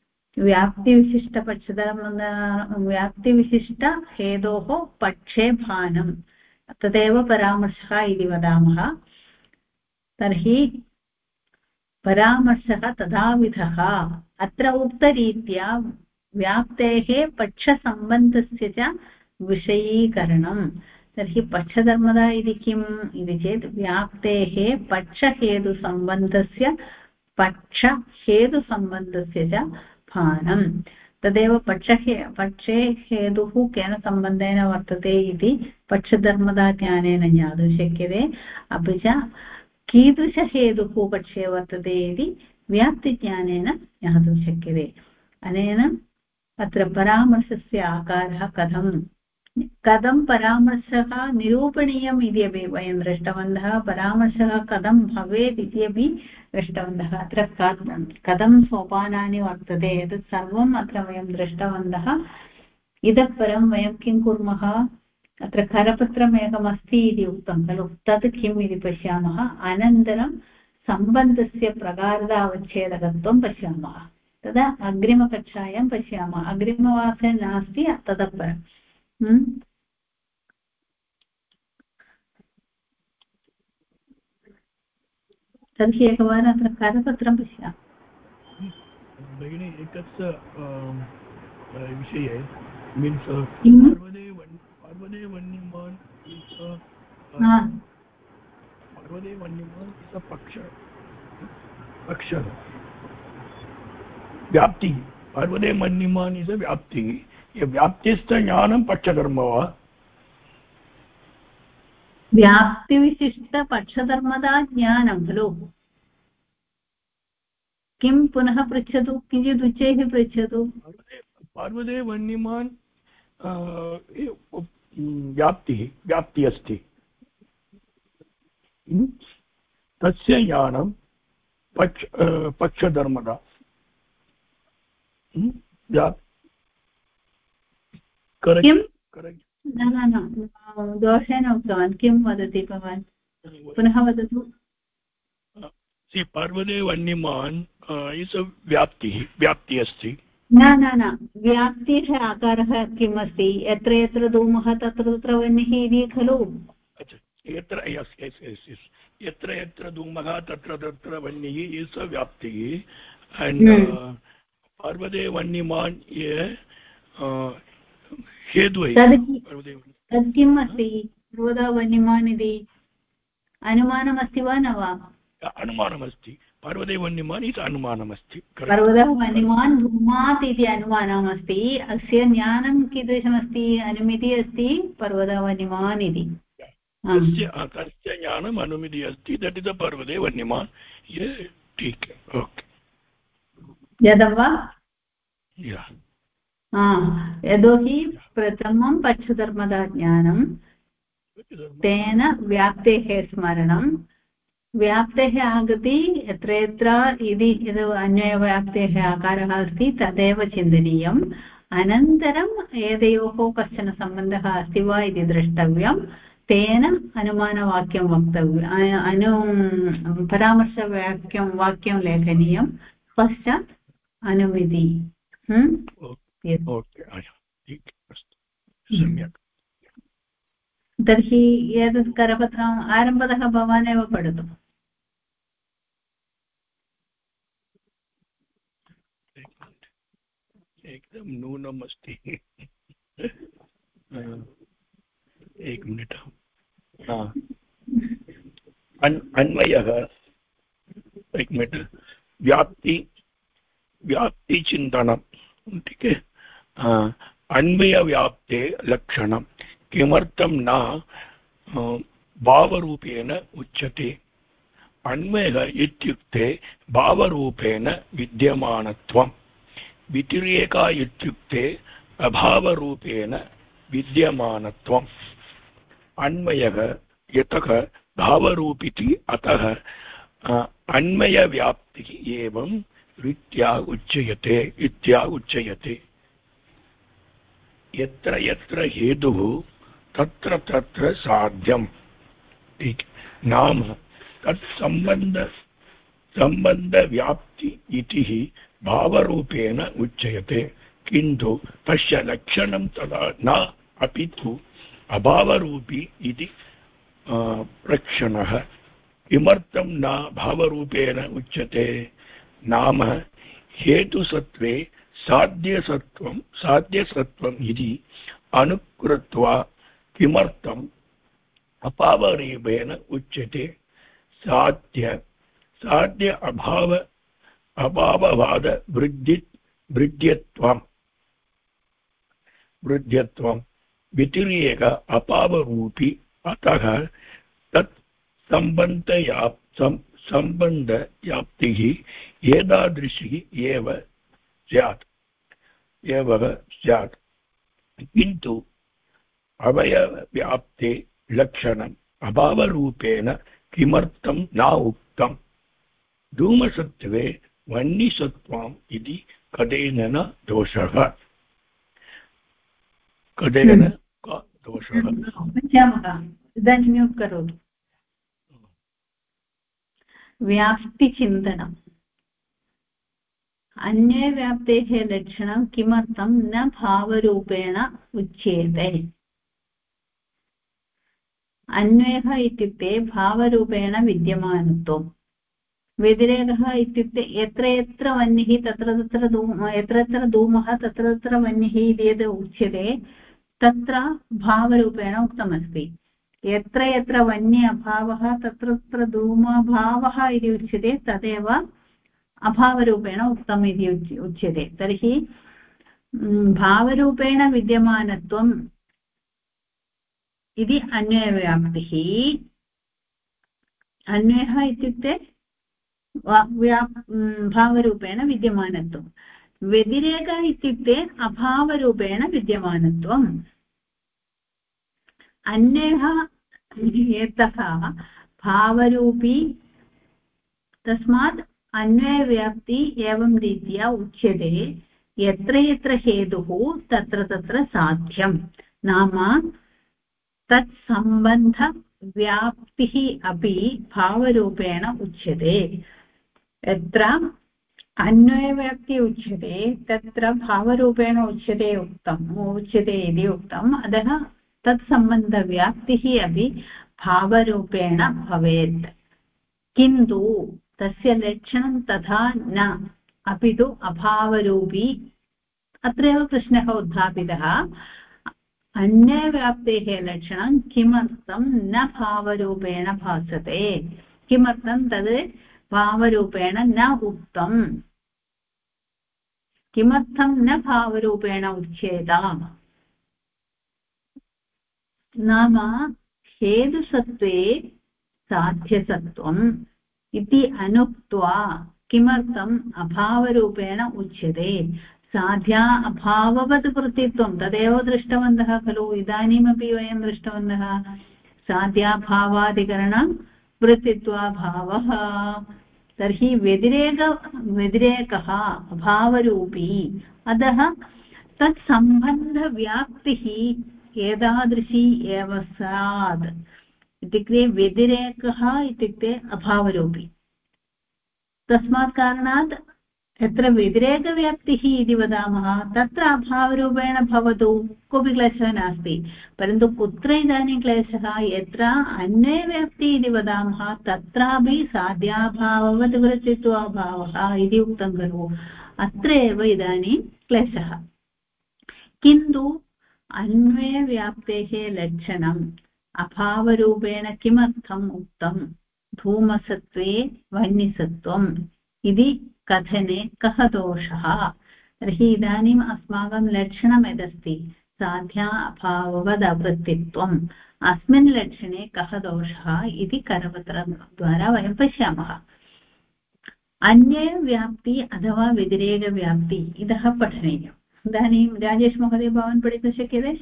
व्याप्तिविशिष्टहेतोः पक्षे भानं तदेव परामर्शः इति वदामः तर्हि परामर्शः तथाविधः अत्र उक्तरीत्या व्याप्तेः पक्षसम्बन्धस्य च विषयीकरणं तर्हि पक्षधर्मदा इति किम् इति चेत् व्याप्तेः पक्षहेतुसम्बन्धस्य च भानं तदेव पक्षे हेतुः केन सम्बन्धेन वर्तते इति पक्षधर्मदा ज्ञानेन ज्ञातुं शक्यते अपि च कीदृशहेतुः पक्षे वर्तते इति व्याप्तिज्ञानेन ज्ञातुं शक्यते अनेन अत्र परामर्शस्य आकारः कथं परामर्शः निरूपणीयम् इति अपि वयं दृष्टवन्तः परामर्शः कथं भवेत् इति अपि दृष्टवन्तः अत्र कथं सोपानानि वर्तते एतत् सर्वम् अत्र वयं दृष्टवन्तः इतः परं वयं किं कुर्मः अत्र करपत्रमेकमस्ति इति उक्तं खलु तत् किम् इति पश्यामः अनन्तरं सम्बन्धस्य प्रकारदावच्छेदकत्वं पश्यामः तदा अग्रिमकक्षायां पश्यामः अग्रिमवासे नास्ति ततः परम् तर्हि एकवारम् अत्र करपत्रं पश्यामः भगिनी एकस्य विषये मीन्स् पर्वते वन्यमान् इस् अ पक्ष व्याप्तिः पर्वते वन्यमान् इस् अ व्याप्तिः व्याप्तिस्थ ज्ञानं पक्षधर्म वा व्याप्तिविशिष्टपक्षधर्मदा ज्ञानं खलु किं पुनः पृच्छतु किञ्चित् उच्चैः पृच्छतु पर्वते वन्यमान् व्याप्तिः अस्ति तस्य ज्ञानं पक्षधर्मदा न दोषेण उक्तवान् किं वदति भवान् पुनः वदतु पर्वते वन्यमान् इस् व्याप्तिः अस्ति न व्याप्तेः आकारः किम् अस्ति यत्र यत्र धूमः तत्र तत्र वह्निः इति खलु यत्र यत्र धूमः तत्र तत्र वह्निः इस् व्याप्तिः पर्वते वन्यमान् तत् किम् अस्ति पर्वतो वन्यमान् इति अनुमानमस्ति वा न वा अनुमानमस्ति पर्वते वन्यमान् इति अनुमानमस्ति पर्वतः वन्यमान् धूमात् इति अनुमानमस्ति अस्य ज्ञानं कीदृशमस्ति अनुमितिः अस्ति पर्वतः वन्यमान् इति तस्य ज्ञानम् अनुमितिः अस्ति दट् इस् पर्वते वन्यमान् जातं वा यतोहि प्रथमं पक्षधर्मदा ज्ञानं तेन व्याप्तेः स्मरणं व्याप्तेः आगति यत्र यत्र इति यद् अन्वयव्याप्तेः आकारः अस्ति तदेव चिन्तनीयम् अनन्तरम् एतयोः कश्चन सम्बन्धः अस्ति वा इति द्रष्टव्यं तेन अनुमानवाक्यं वक्तव्यम् वाक्यं लेखनीयं पश्चात् अनुमिति सम्यक् तर्हि एतत् करपत्रम् आरम्भतः भवान् एव पठतु एकदम नूनम् अस्ति एक मिनिट अन्वयः एक मिनिट व्याप्तिचिन्तनं ठीक है अन्वयव्याप्ते लक्षणं किमर्थं न भावरूपेण उच्यते अन्वयः इत्युक्ते भावरूपेण विद्यमानत्वं व्यतिरेकः इत्युक्ते अभावरूपेण विद्यमानत्वम् अन्वयः यतः भावरूपिति अतः अन्वयव्याप्तिः एवं रीत्या उच्यते यत्र यत्र हेतुः तत्र तत्र साध्यं नाम तत् सम्बन्धव्याप्ति इति भावरूपेण उच्यते किन्तु तस्य लक्षणं तदा न अपि तु अभावरूपी इति प्रक्षणः किमर्थं न भावरूपेण उच्यते नाम हेतुसत्त्वे साध्यसत्त्वम् इति अनुकृत्वा किमर्थम् अभावरूपेण उच्यते साध्य अभाववाद वृद्ध्यत्वं व्यतिरेक अभावरूपी अतः तत् सम्बन्धव्याप्तिः एतादृशी एव स्यात् किन्तु अवयव्याप्ते लक्षणम् अभावरूपेण किमर्थं न उक्तम् धूमसत्त्वे वह्निसत्त्वम् इति कदेन न दोषः कदेन का दोषः पश्यामः इदानीं म्यूट् करोतु व्याप्तिचिन्तनम् अन्ये व्याप्तेः लक्षणं किमर्थं न भावरूपेण उच्येते अन्वयः इत्युक्ते भावरूपेण विद्यमानत्वं व्यतिरेकः इत्युक्ते यत्र यत्र वह्निः तत्र यत्र धूमः तत्र वह्निः इति यद् उच्यते तत्र भावरूपेण उक्तमस्ति यत्र यत्र वह्नि अभावः तत्र धूमभावः इति उच्यते तदेव अभावरूपेण उक्तम् इति उच्यते तर्हि भावरूपेण विद्यमानत्वम् इति अन्वयव्याप्तिः अन्वयः इत्युक्ते भावरूपेण विद्यमानत्वं व्यतिरेकः इत्युक्ते अभावरूपेण विद्यमानत्वम् अन्यः यतः भावरूपी तस्मात् अन्वयव्याप्ति एवं रीत्या उच्यते यत्र यत्र हेतुः तत्र तत्र साध्यं नाम तत्सम्बन्धव्याप्तिः अपि भावरूपेण उच्यते यत्र अन्वयव्याप्ति उच्यते तत्र भावरूपेण उच्यते इति उक्तम् अतः तत्सम्बन्धव्याप्तिः अपि भावरूपेण भवेत् किन्तु तस्य लक्षणं तथा न अपि तु अभावरूपी अत्रैव प्रश्नः उत्थापितः अन्यव्याप्तेः लक्षणं किमर्थं न भावरूपेण भासते किमर्थं तद् भावरूपेण न उक्तम् किमर्थं न भावरूपेण उच्येत नाम हेतुसत्त्वे साध्यसत्त्वम् इति अनुक्त्वा किमर्थम् अभावरूपेण उच्यते साध्या अभाववत् वृत्तित्वं तदेव दृष्टवन्तः खलु इदानीमपि वयं दृष्टवन्तः साध्याभावादिकरणं वृत्तित्वाभावः तर्हि व्यतिरेकः अभावरूपी अतः तत्सम्बन्धव्याप्तिः एतादृशी एव स्यात् इत्युक्ते व्यतिरेकः इत्युक्ते अभावरूपी तस्मात् कारणात् यत्र व्यतिरेकव्याप्तिः इति वदामः तत्र अभावरूपेण भवतु कोऽपि क्लेशः नास्ति परन्तु कुत्र इदानीं क्लेशः यत्र अन्वयव्याप्तिः इति वदामः तत्रापि साध्याभाववत् वृत्तित्वाभावः इति उक्तं खलु अत्र एव इदानीं क्लेशः किन्तु अन्वयव्याप्तेः लक्षणम् अभावरूपेण किमर्थम् उक्तं धूमसत्त्वे वह्निसत्त्वम् इति कथने कः दोषः तर्हि इदानीम् अस्माकं लक्षणं यदस्ति साध्या अभाववदवृत्तित्वम् अस्मिन् लक्षणे कः दोषः इति करपत्रद्वारा वयं पश्यामः अन्यव्याप्ति अथवा व्यतिरेकव्याप्ति इतः पठनीयम् इदानीं राजेश महोदय भवान् पठितुं शक्यते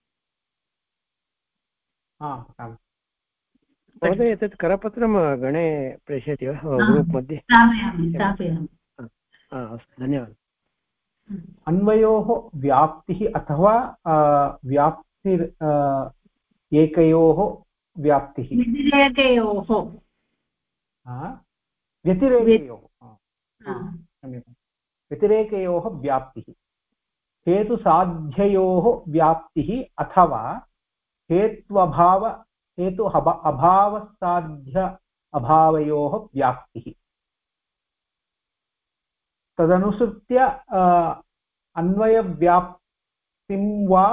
महोदय एतत् करपत्रं गणे प्रेषयति वा ग्रूप् मध्ये स्थापयामि धन्यवादः अन्वयोः व्याप्तिः अथवा व्याप्तिर् एकयोः व्याप्तिः व्यतिरेकयोः व्याप्तिः हेतुसाध्ययोः व्याप्तिः अथवा हेतु अभावसाध्य अभावयोः व्याप्तिः। तदनुसृत्य अन्वयव्याप्तिं वा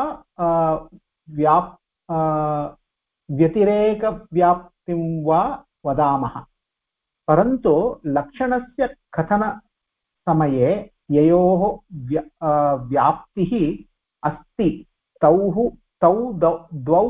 व्यतिरेकव्याप्तिं वा वदामः। परन्तु लक्षणस्य कथनसमये ययोः व्याप्तिः अस्ति तौ द्वौ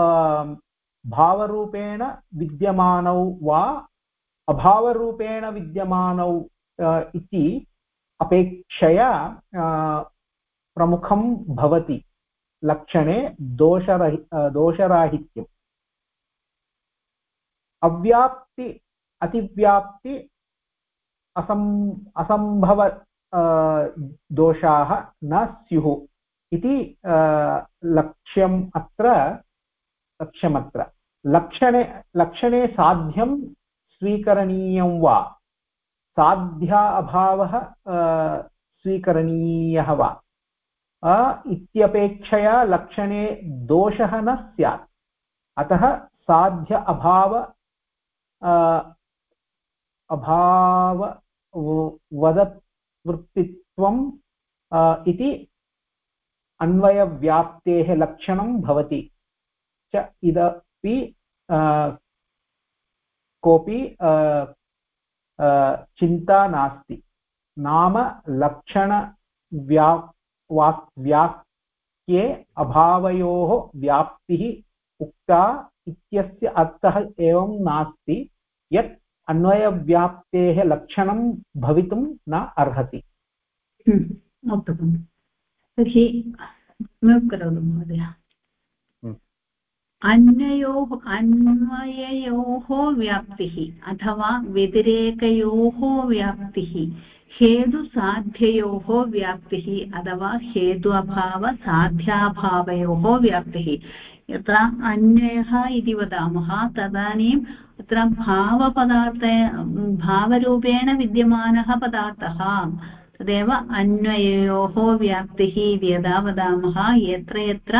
भावरूपेण विद्यमानौ वा अभावरूपेण विद्यमानौ इति अपेक्षया प्रमुखं भवति लक्षणे दोषराहित्यम्। अव्याप्ति अतिव्याप्ति असंभव दोषाः न स्युः इति लक्ष्यमत्र। लक्षणे साध्यं स्वीकरणीयं वा साध्या अभावः स्वीकरणीयः वा इत्यपेक्षया लक्षणे दोषः न स्यात्। अतः साध्य अभाववदवृत्तित्वम् इति अन्वयव्याप्तेः लक्षणं भवति च। इदपि कोऽपि चिन्ता नास्ति। नाम लक्षणवाक्ये अभावयोः व्याप्तिः उक्ता इत्यस्य अर्थः एवं नास्ति यत् अन्वयव्याप्तेः लक्षणं भवितुं न अर्हति। उत्तमं। तर्हि म्यूट् करोतु महोदय। अन्वययोः व्याप्तिः अथवा व्यतिरेकयोः व्याप्तिः, हेतुसाध्ययोः व्याप्तिः अथवा हेतु अभाव साध्याभावयोः व्याप्तिः। यत्र अन्वयः इति वदामः तदानीम् अत्र भावरूपेण विद्यमानः पदार्थः, तदेव अन्वययोः व्याप्तिः इति यदा वदामः। यत्र यत्र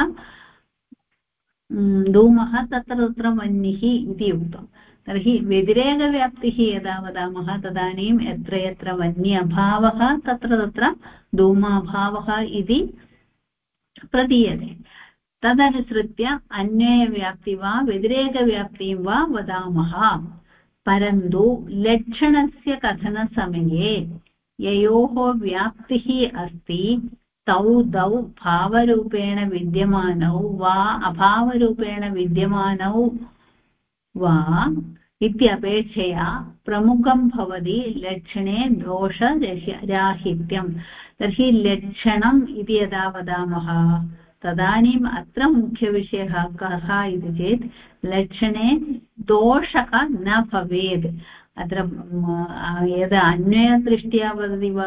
धूमः तत्र तत्र वह्निः इति उक्तं। तर्हि व्यतिरेकव्याप्तिः यदा वदामः तदानीं यत्र यत्र वह्नि अभावः तत्र तत्र धूमाभावः इति प्रतीयते। तदनुसृत्य अन्वयव्याप्ति वा व्यतिरेकव्याप्तिं वा वदामः। परन्तु लक्षणस्य कथनसमये ययोः व्याप्तिः अस्ति तौ द्वौ भावरूपेण विद्यमानौ वा अभावरूपेण विद्यमानौ वा इत्यपेक्षया प्रमुखं भवति लक्षणे दोषराहित्यं। तर्हि लक्षणम् इति यदा वदामः तदानीम् अत्र मुख्यविषयः कः इति चेत् लक्षणे दोषः न भवेत्। अत्र यदा अन्वयदृष्ट्या वदति वा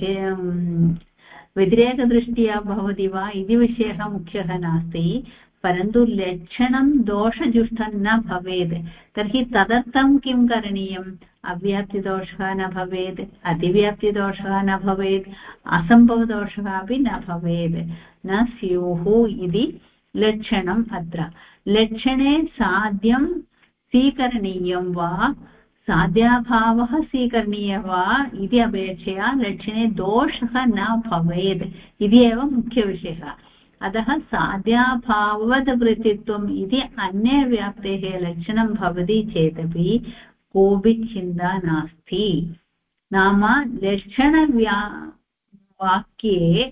व्यतिरेकदृष्ट्या भवति वा इति विषयः मुख्यः नास्ति, परन्तु लक्षणं दोषजुष्टं न भवेत्। तर्हि तदर्थं किं करणीयम्? अव्याप्तिदोषः न भवेत्, अतिव्याप्तिदोषः न भवेत्, असम्भवदोषः अपि न भवेत्, न स्युः इति लक्षणम्। अत्र लक्षणे साध्यं स्वीकरणीयं वा साध्याभावः स्वीकरणीयः वा इति अपेक्षया लक्षणे दोषः न भवेत् इति एव मुख्यविषयः। अतः साध्याभाववद्वृत्तित्वम् इति अन्यव्याप्तेः लक्षणं भवति चेदपि कोऽपि चिन्ता नास्ति। नाम लक्षणवाक्ये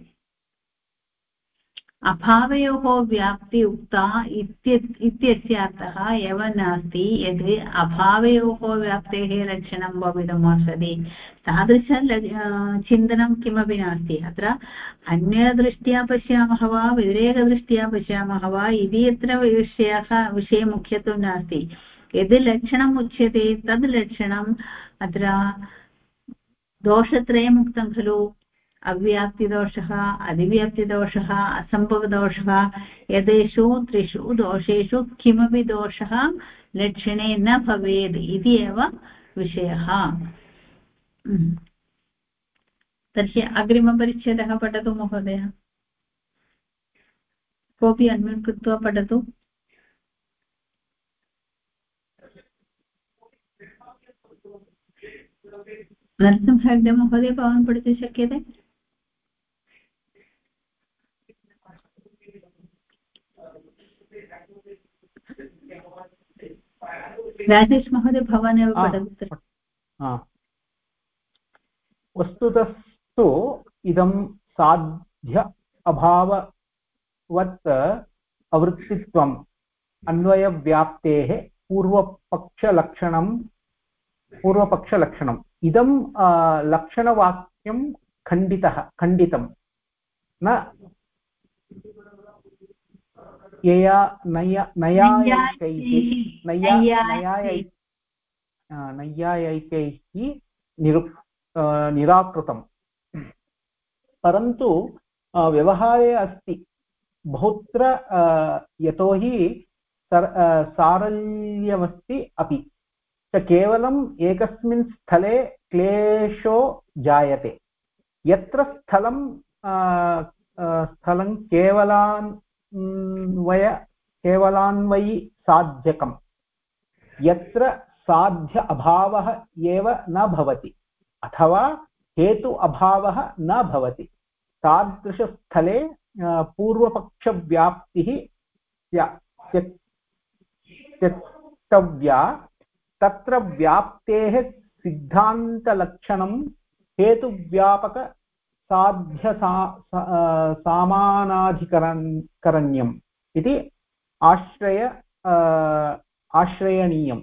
अभावयोः व्याप्ति उक्ता इत्यस्य अर्थः एव नास्ति यद् अभावयोः व्याप्तेः लक्षणं भवितुम् अर्हति। तादृश चिन्तनं किमपि नास्ति। अत्र अन्यदृष्ट्या पश्यामः वा व्यतिरेकदृष्ट्या पश्यामः वा इति अत्र विषये मुख्यत्वं नास्ति। यद् लक्षणम् उच्यते तद् लक्षणम् अत्र दोषत्रयम् उक्तं खलु। अव्याप्तिदोषः, अधिव्याप्तिदोषः, असम्भवदोषः, एतेषु त्रिषु दोषेषु किमपि दोषः लक्षणे न भवेत् इति एव विषयः। तर्हि अग्रिमपरिच्छेदः पठतु महोदय। कोऽपि अन्म्यूट् कृत्वा पठतु। नरसिंहहेगडे-महोदय भवान् पठितुं शक्यते? राजेश महोदय भवान् एव पठतु। वस्तुतस्तु इदं साध्य अभाववत् अवृत्तित्वम् अन्वयव्याप्तेः पूर्वपक्षलक्षणम् इदं लक्षणवाक्यं खण्डितं न नैयायिकैः निराकृतं, परन्तु व्यवहारे अस्ति बहुत्र, यतोहि सारल्यमस्ति अपि च केवलम् एकस्मिन् स्थले क्लेशो जायते। यत्र स्थलं केवलान्वयी साध्यकम्, यत्र साध्य अभावः एव न भवति अथवा हेतु अभावः न भवति, तादृशस्थले पूर्वपक्षव्याप्तिः त्यक्तव्या। तत्र व्याप्तेः सिद्धान्तलक्षणं हेतुव्यापक साध्य सामानाधिकरण्यम् इति आश्रयणीयम्।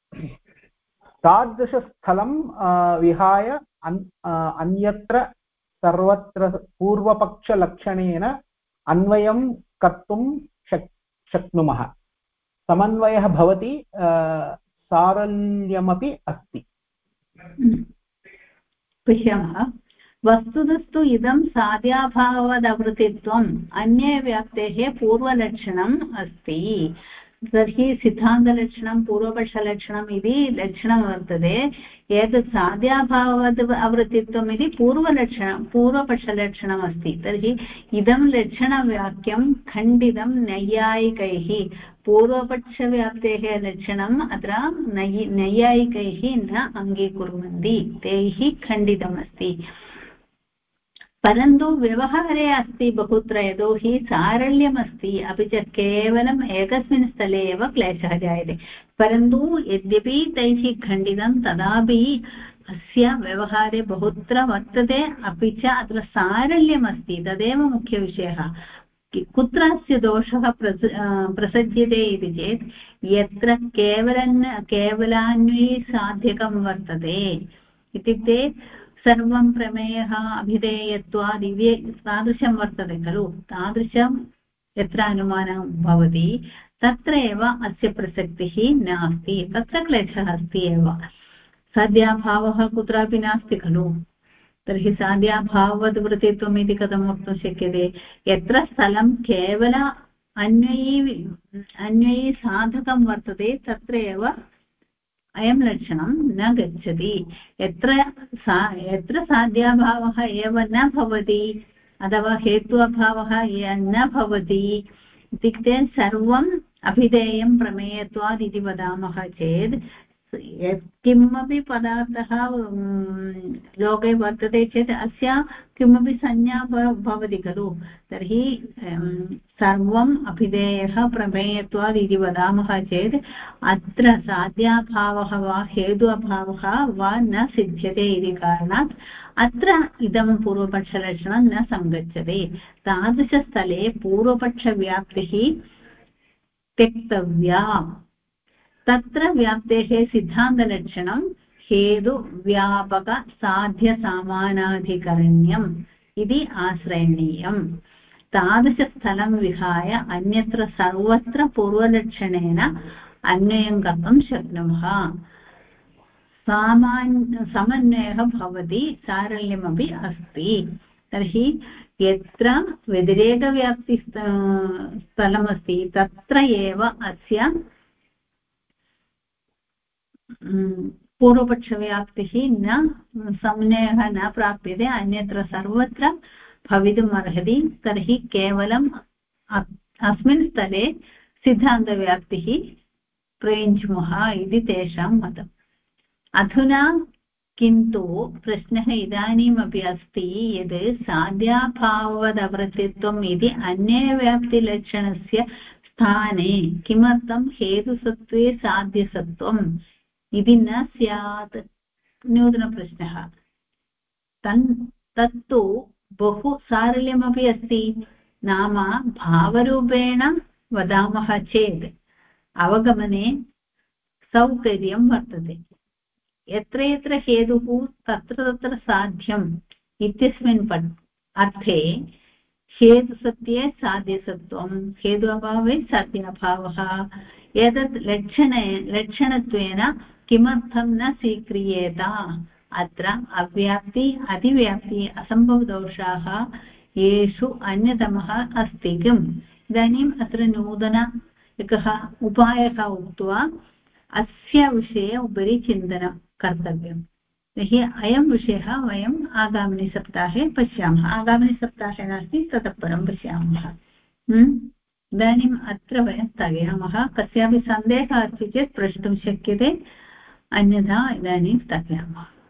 तादृशस्थलं विहाय अन्यत्र सर्वत्र पूर्वपक्षलक्षणेन अन्वयं कर्तुं शक्नुमः। समन्वयः भवति, सारल्यमपि अस्ति। पश्यामः। वस्तुतस्तु इदं साध्याभावदवृत्तित्वम् अन्यव्याप्तेः पूर्वलक्षणम् अस्ति। तर्हि सिद्धान्तलक्षणं पूर्वपक्षलक्षणम् इति लक्षणं वर्तते। एतत् साध्याभाववद् अवृत्तित्वम् इति पूर्वपक्षलक्षणम् अस्ति। तर्हि इदं लक्षणवाक्यं खण्डितं नैयायिकैः। पूर्वपक्षव्याप्तेः लक्षणम् अत्र नैयायिकैः न अङ्गीकुर्वन्ति, तैः खण्डितमस्ति। परन्तु व्यवहारे अस्ति बहुत्र, यतोहि सारल्यमस्ति, अपि च केवलम् एकस्मिन् स्थले एव क्लेशः जायते। परन्तु यद्यपि तैः खण्डितं तदापि अस्य व्यवहारे बहुत्र वर्तते, अपि च अत्र सारल्यमस्ति। तदेव मुख्यविषयः। कुत्र अस्य दोषः प्रसज्यते इति चेत् यत्र केवलान्वयी साध्यकं वर्तते, इत्युक्ते सर्वं प्रमेयः अभिधेयत्वादिव्ये तादृशं वर्तते खलु, तादृशं यत्र अनुमानं भवति तत्र एव अस्य प्रसक्तिः नास्ति, तत्र क्लेशः अस्ति एव। साध्याभावः कुत्रापि नास्ति खलु। तर्हि साध्याभाववद् वृत्तित्वम् इति कथं वक्तुं शक्यते? यत्र स्थलं केवल अन्वयी साधकं वर्तते तत्र एव अयं लक्षणं न गच्छति। यत्र साध्याभावः एव न भवति अथवा हेतु अभावः न भवति, इत्युक्ते सर्वम् अभिधेयं प्रमेयत्वात् इति वदामः चेत् किमपि पदार्थः लोके वर्तते चेत् अस्य किमपि संज्ञा भवति खलु। तर्हि सर्वम् अभिधेयः प्रमेयत्वात् इति वदामः चेत् अत्र साध्याभावः वा हेतु अभावः वा न सिद्ध्यते इति कारणात् अत्र इदं पूर्वपक्षलक्षणं न सङ्गच्छते। तादृशस्थले पूर्वपक्षव्याप्तिः त्यक्तव्या। तत्र व्याप्तेः सिद्धान्तलक्षणं हेतुव्यापकसाध्यसामानाधिकरण्यम् इति आश्रयणीयम्। तादृशस्थलं विहाय अन्यत्र सर्वत्र पूर्वलक्षणेन अन्वयं कर्तुं शक्नुमः। समन्वयः भवति, सारल्यमपि अस्ति। तर्हि यत्र व्यतिरेकव्याप्तिस्थलमस्ति तत्र एव अस्य पूर्वपक्षव्याप्तिः न समन्वयः न प्राप्यते, अन्यत्र सर्वत्र भवितुम् अर्हति। तर्हि केवलम् अस्मिन् स्थले सिद्धान्तव्याप्तिः प्रयुञ्ज्मः इति तेषां मतम्। अधुना किन्तु प्रश्नः इदानीमपि अस्ति यद् साध्याभाववदवृत्तित्वम् इति अन्यव्याप्तिलक्षणस्य स्थाने किमर्थं हेतुसत्त्वे साध्यसत्त्वम् इति न स्यात् नूतनप्रश्नः तत्तु बहु सारल्यमपि अस्ति नाम भावरूपेण वदामः चेत् अवगमने सौकर्यं वर्तते यत्र यत्र हेतुः तत्र तत्र साध्यम् इत्यस्मिन् अर्थे हेतुसत्ये साध्यसत्त्वं हेतु अभावे साध्याभावः एतत् लक्षणत्वेन किमर्थं न स्वीक्रियेत अत्र अव्याप्ति अतिव्याप्ति असम्भवदोषाः येषु अन्यतमः अस्ति किम् इदानीम् अत्र नूतन एकः उपायः उक्त्वा अस्य विषये उपरि चिन्तनं कर्तव्यम् तर्हि अयं विषयः वयम् आगामिनि सप्ताहे पश्यामः आगामिनि सप्ताहे नास्ति ततः परं पश्यामः इदानीम् अत्र वयं स्थगयामः कस्यापि सन्देहः अस्ति चेत् प्रष्टुं शक्यते अन्यथा इदानीं स्थगयामः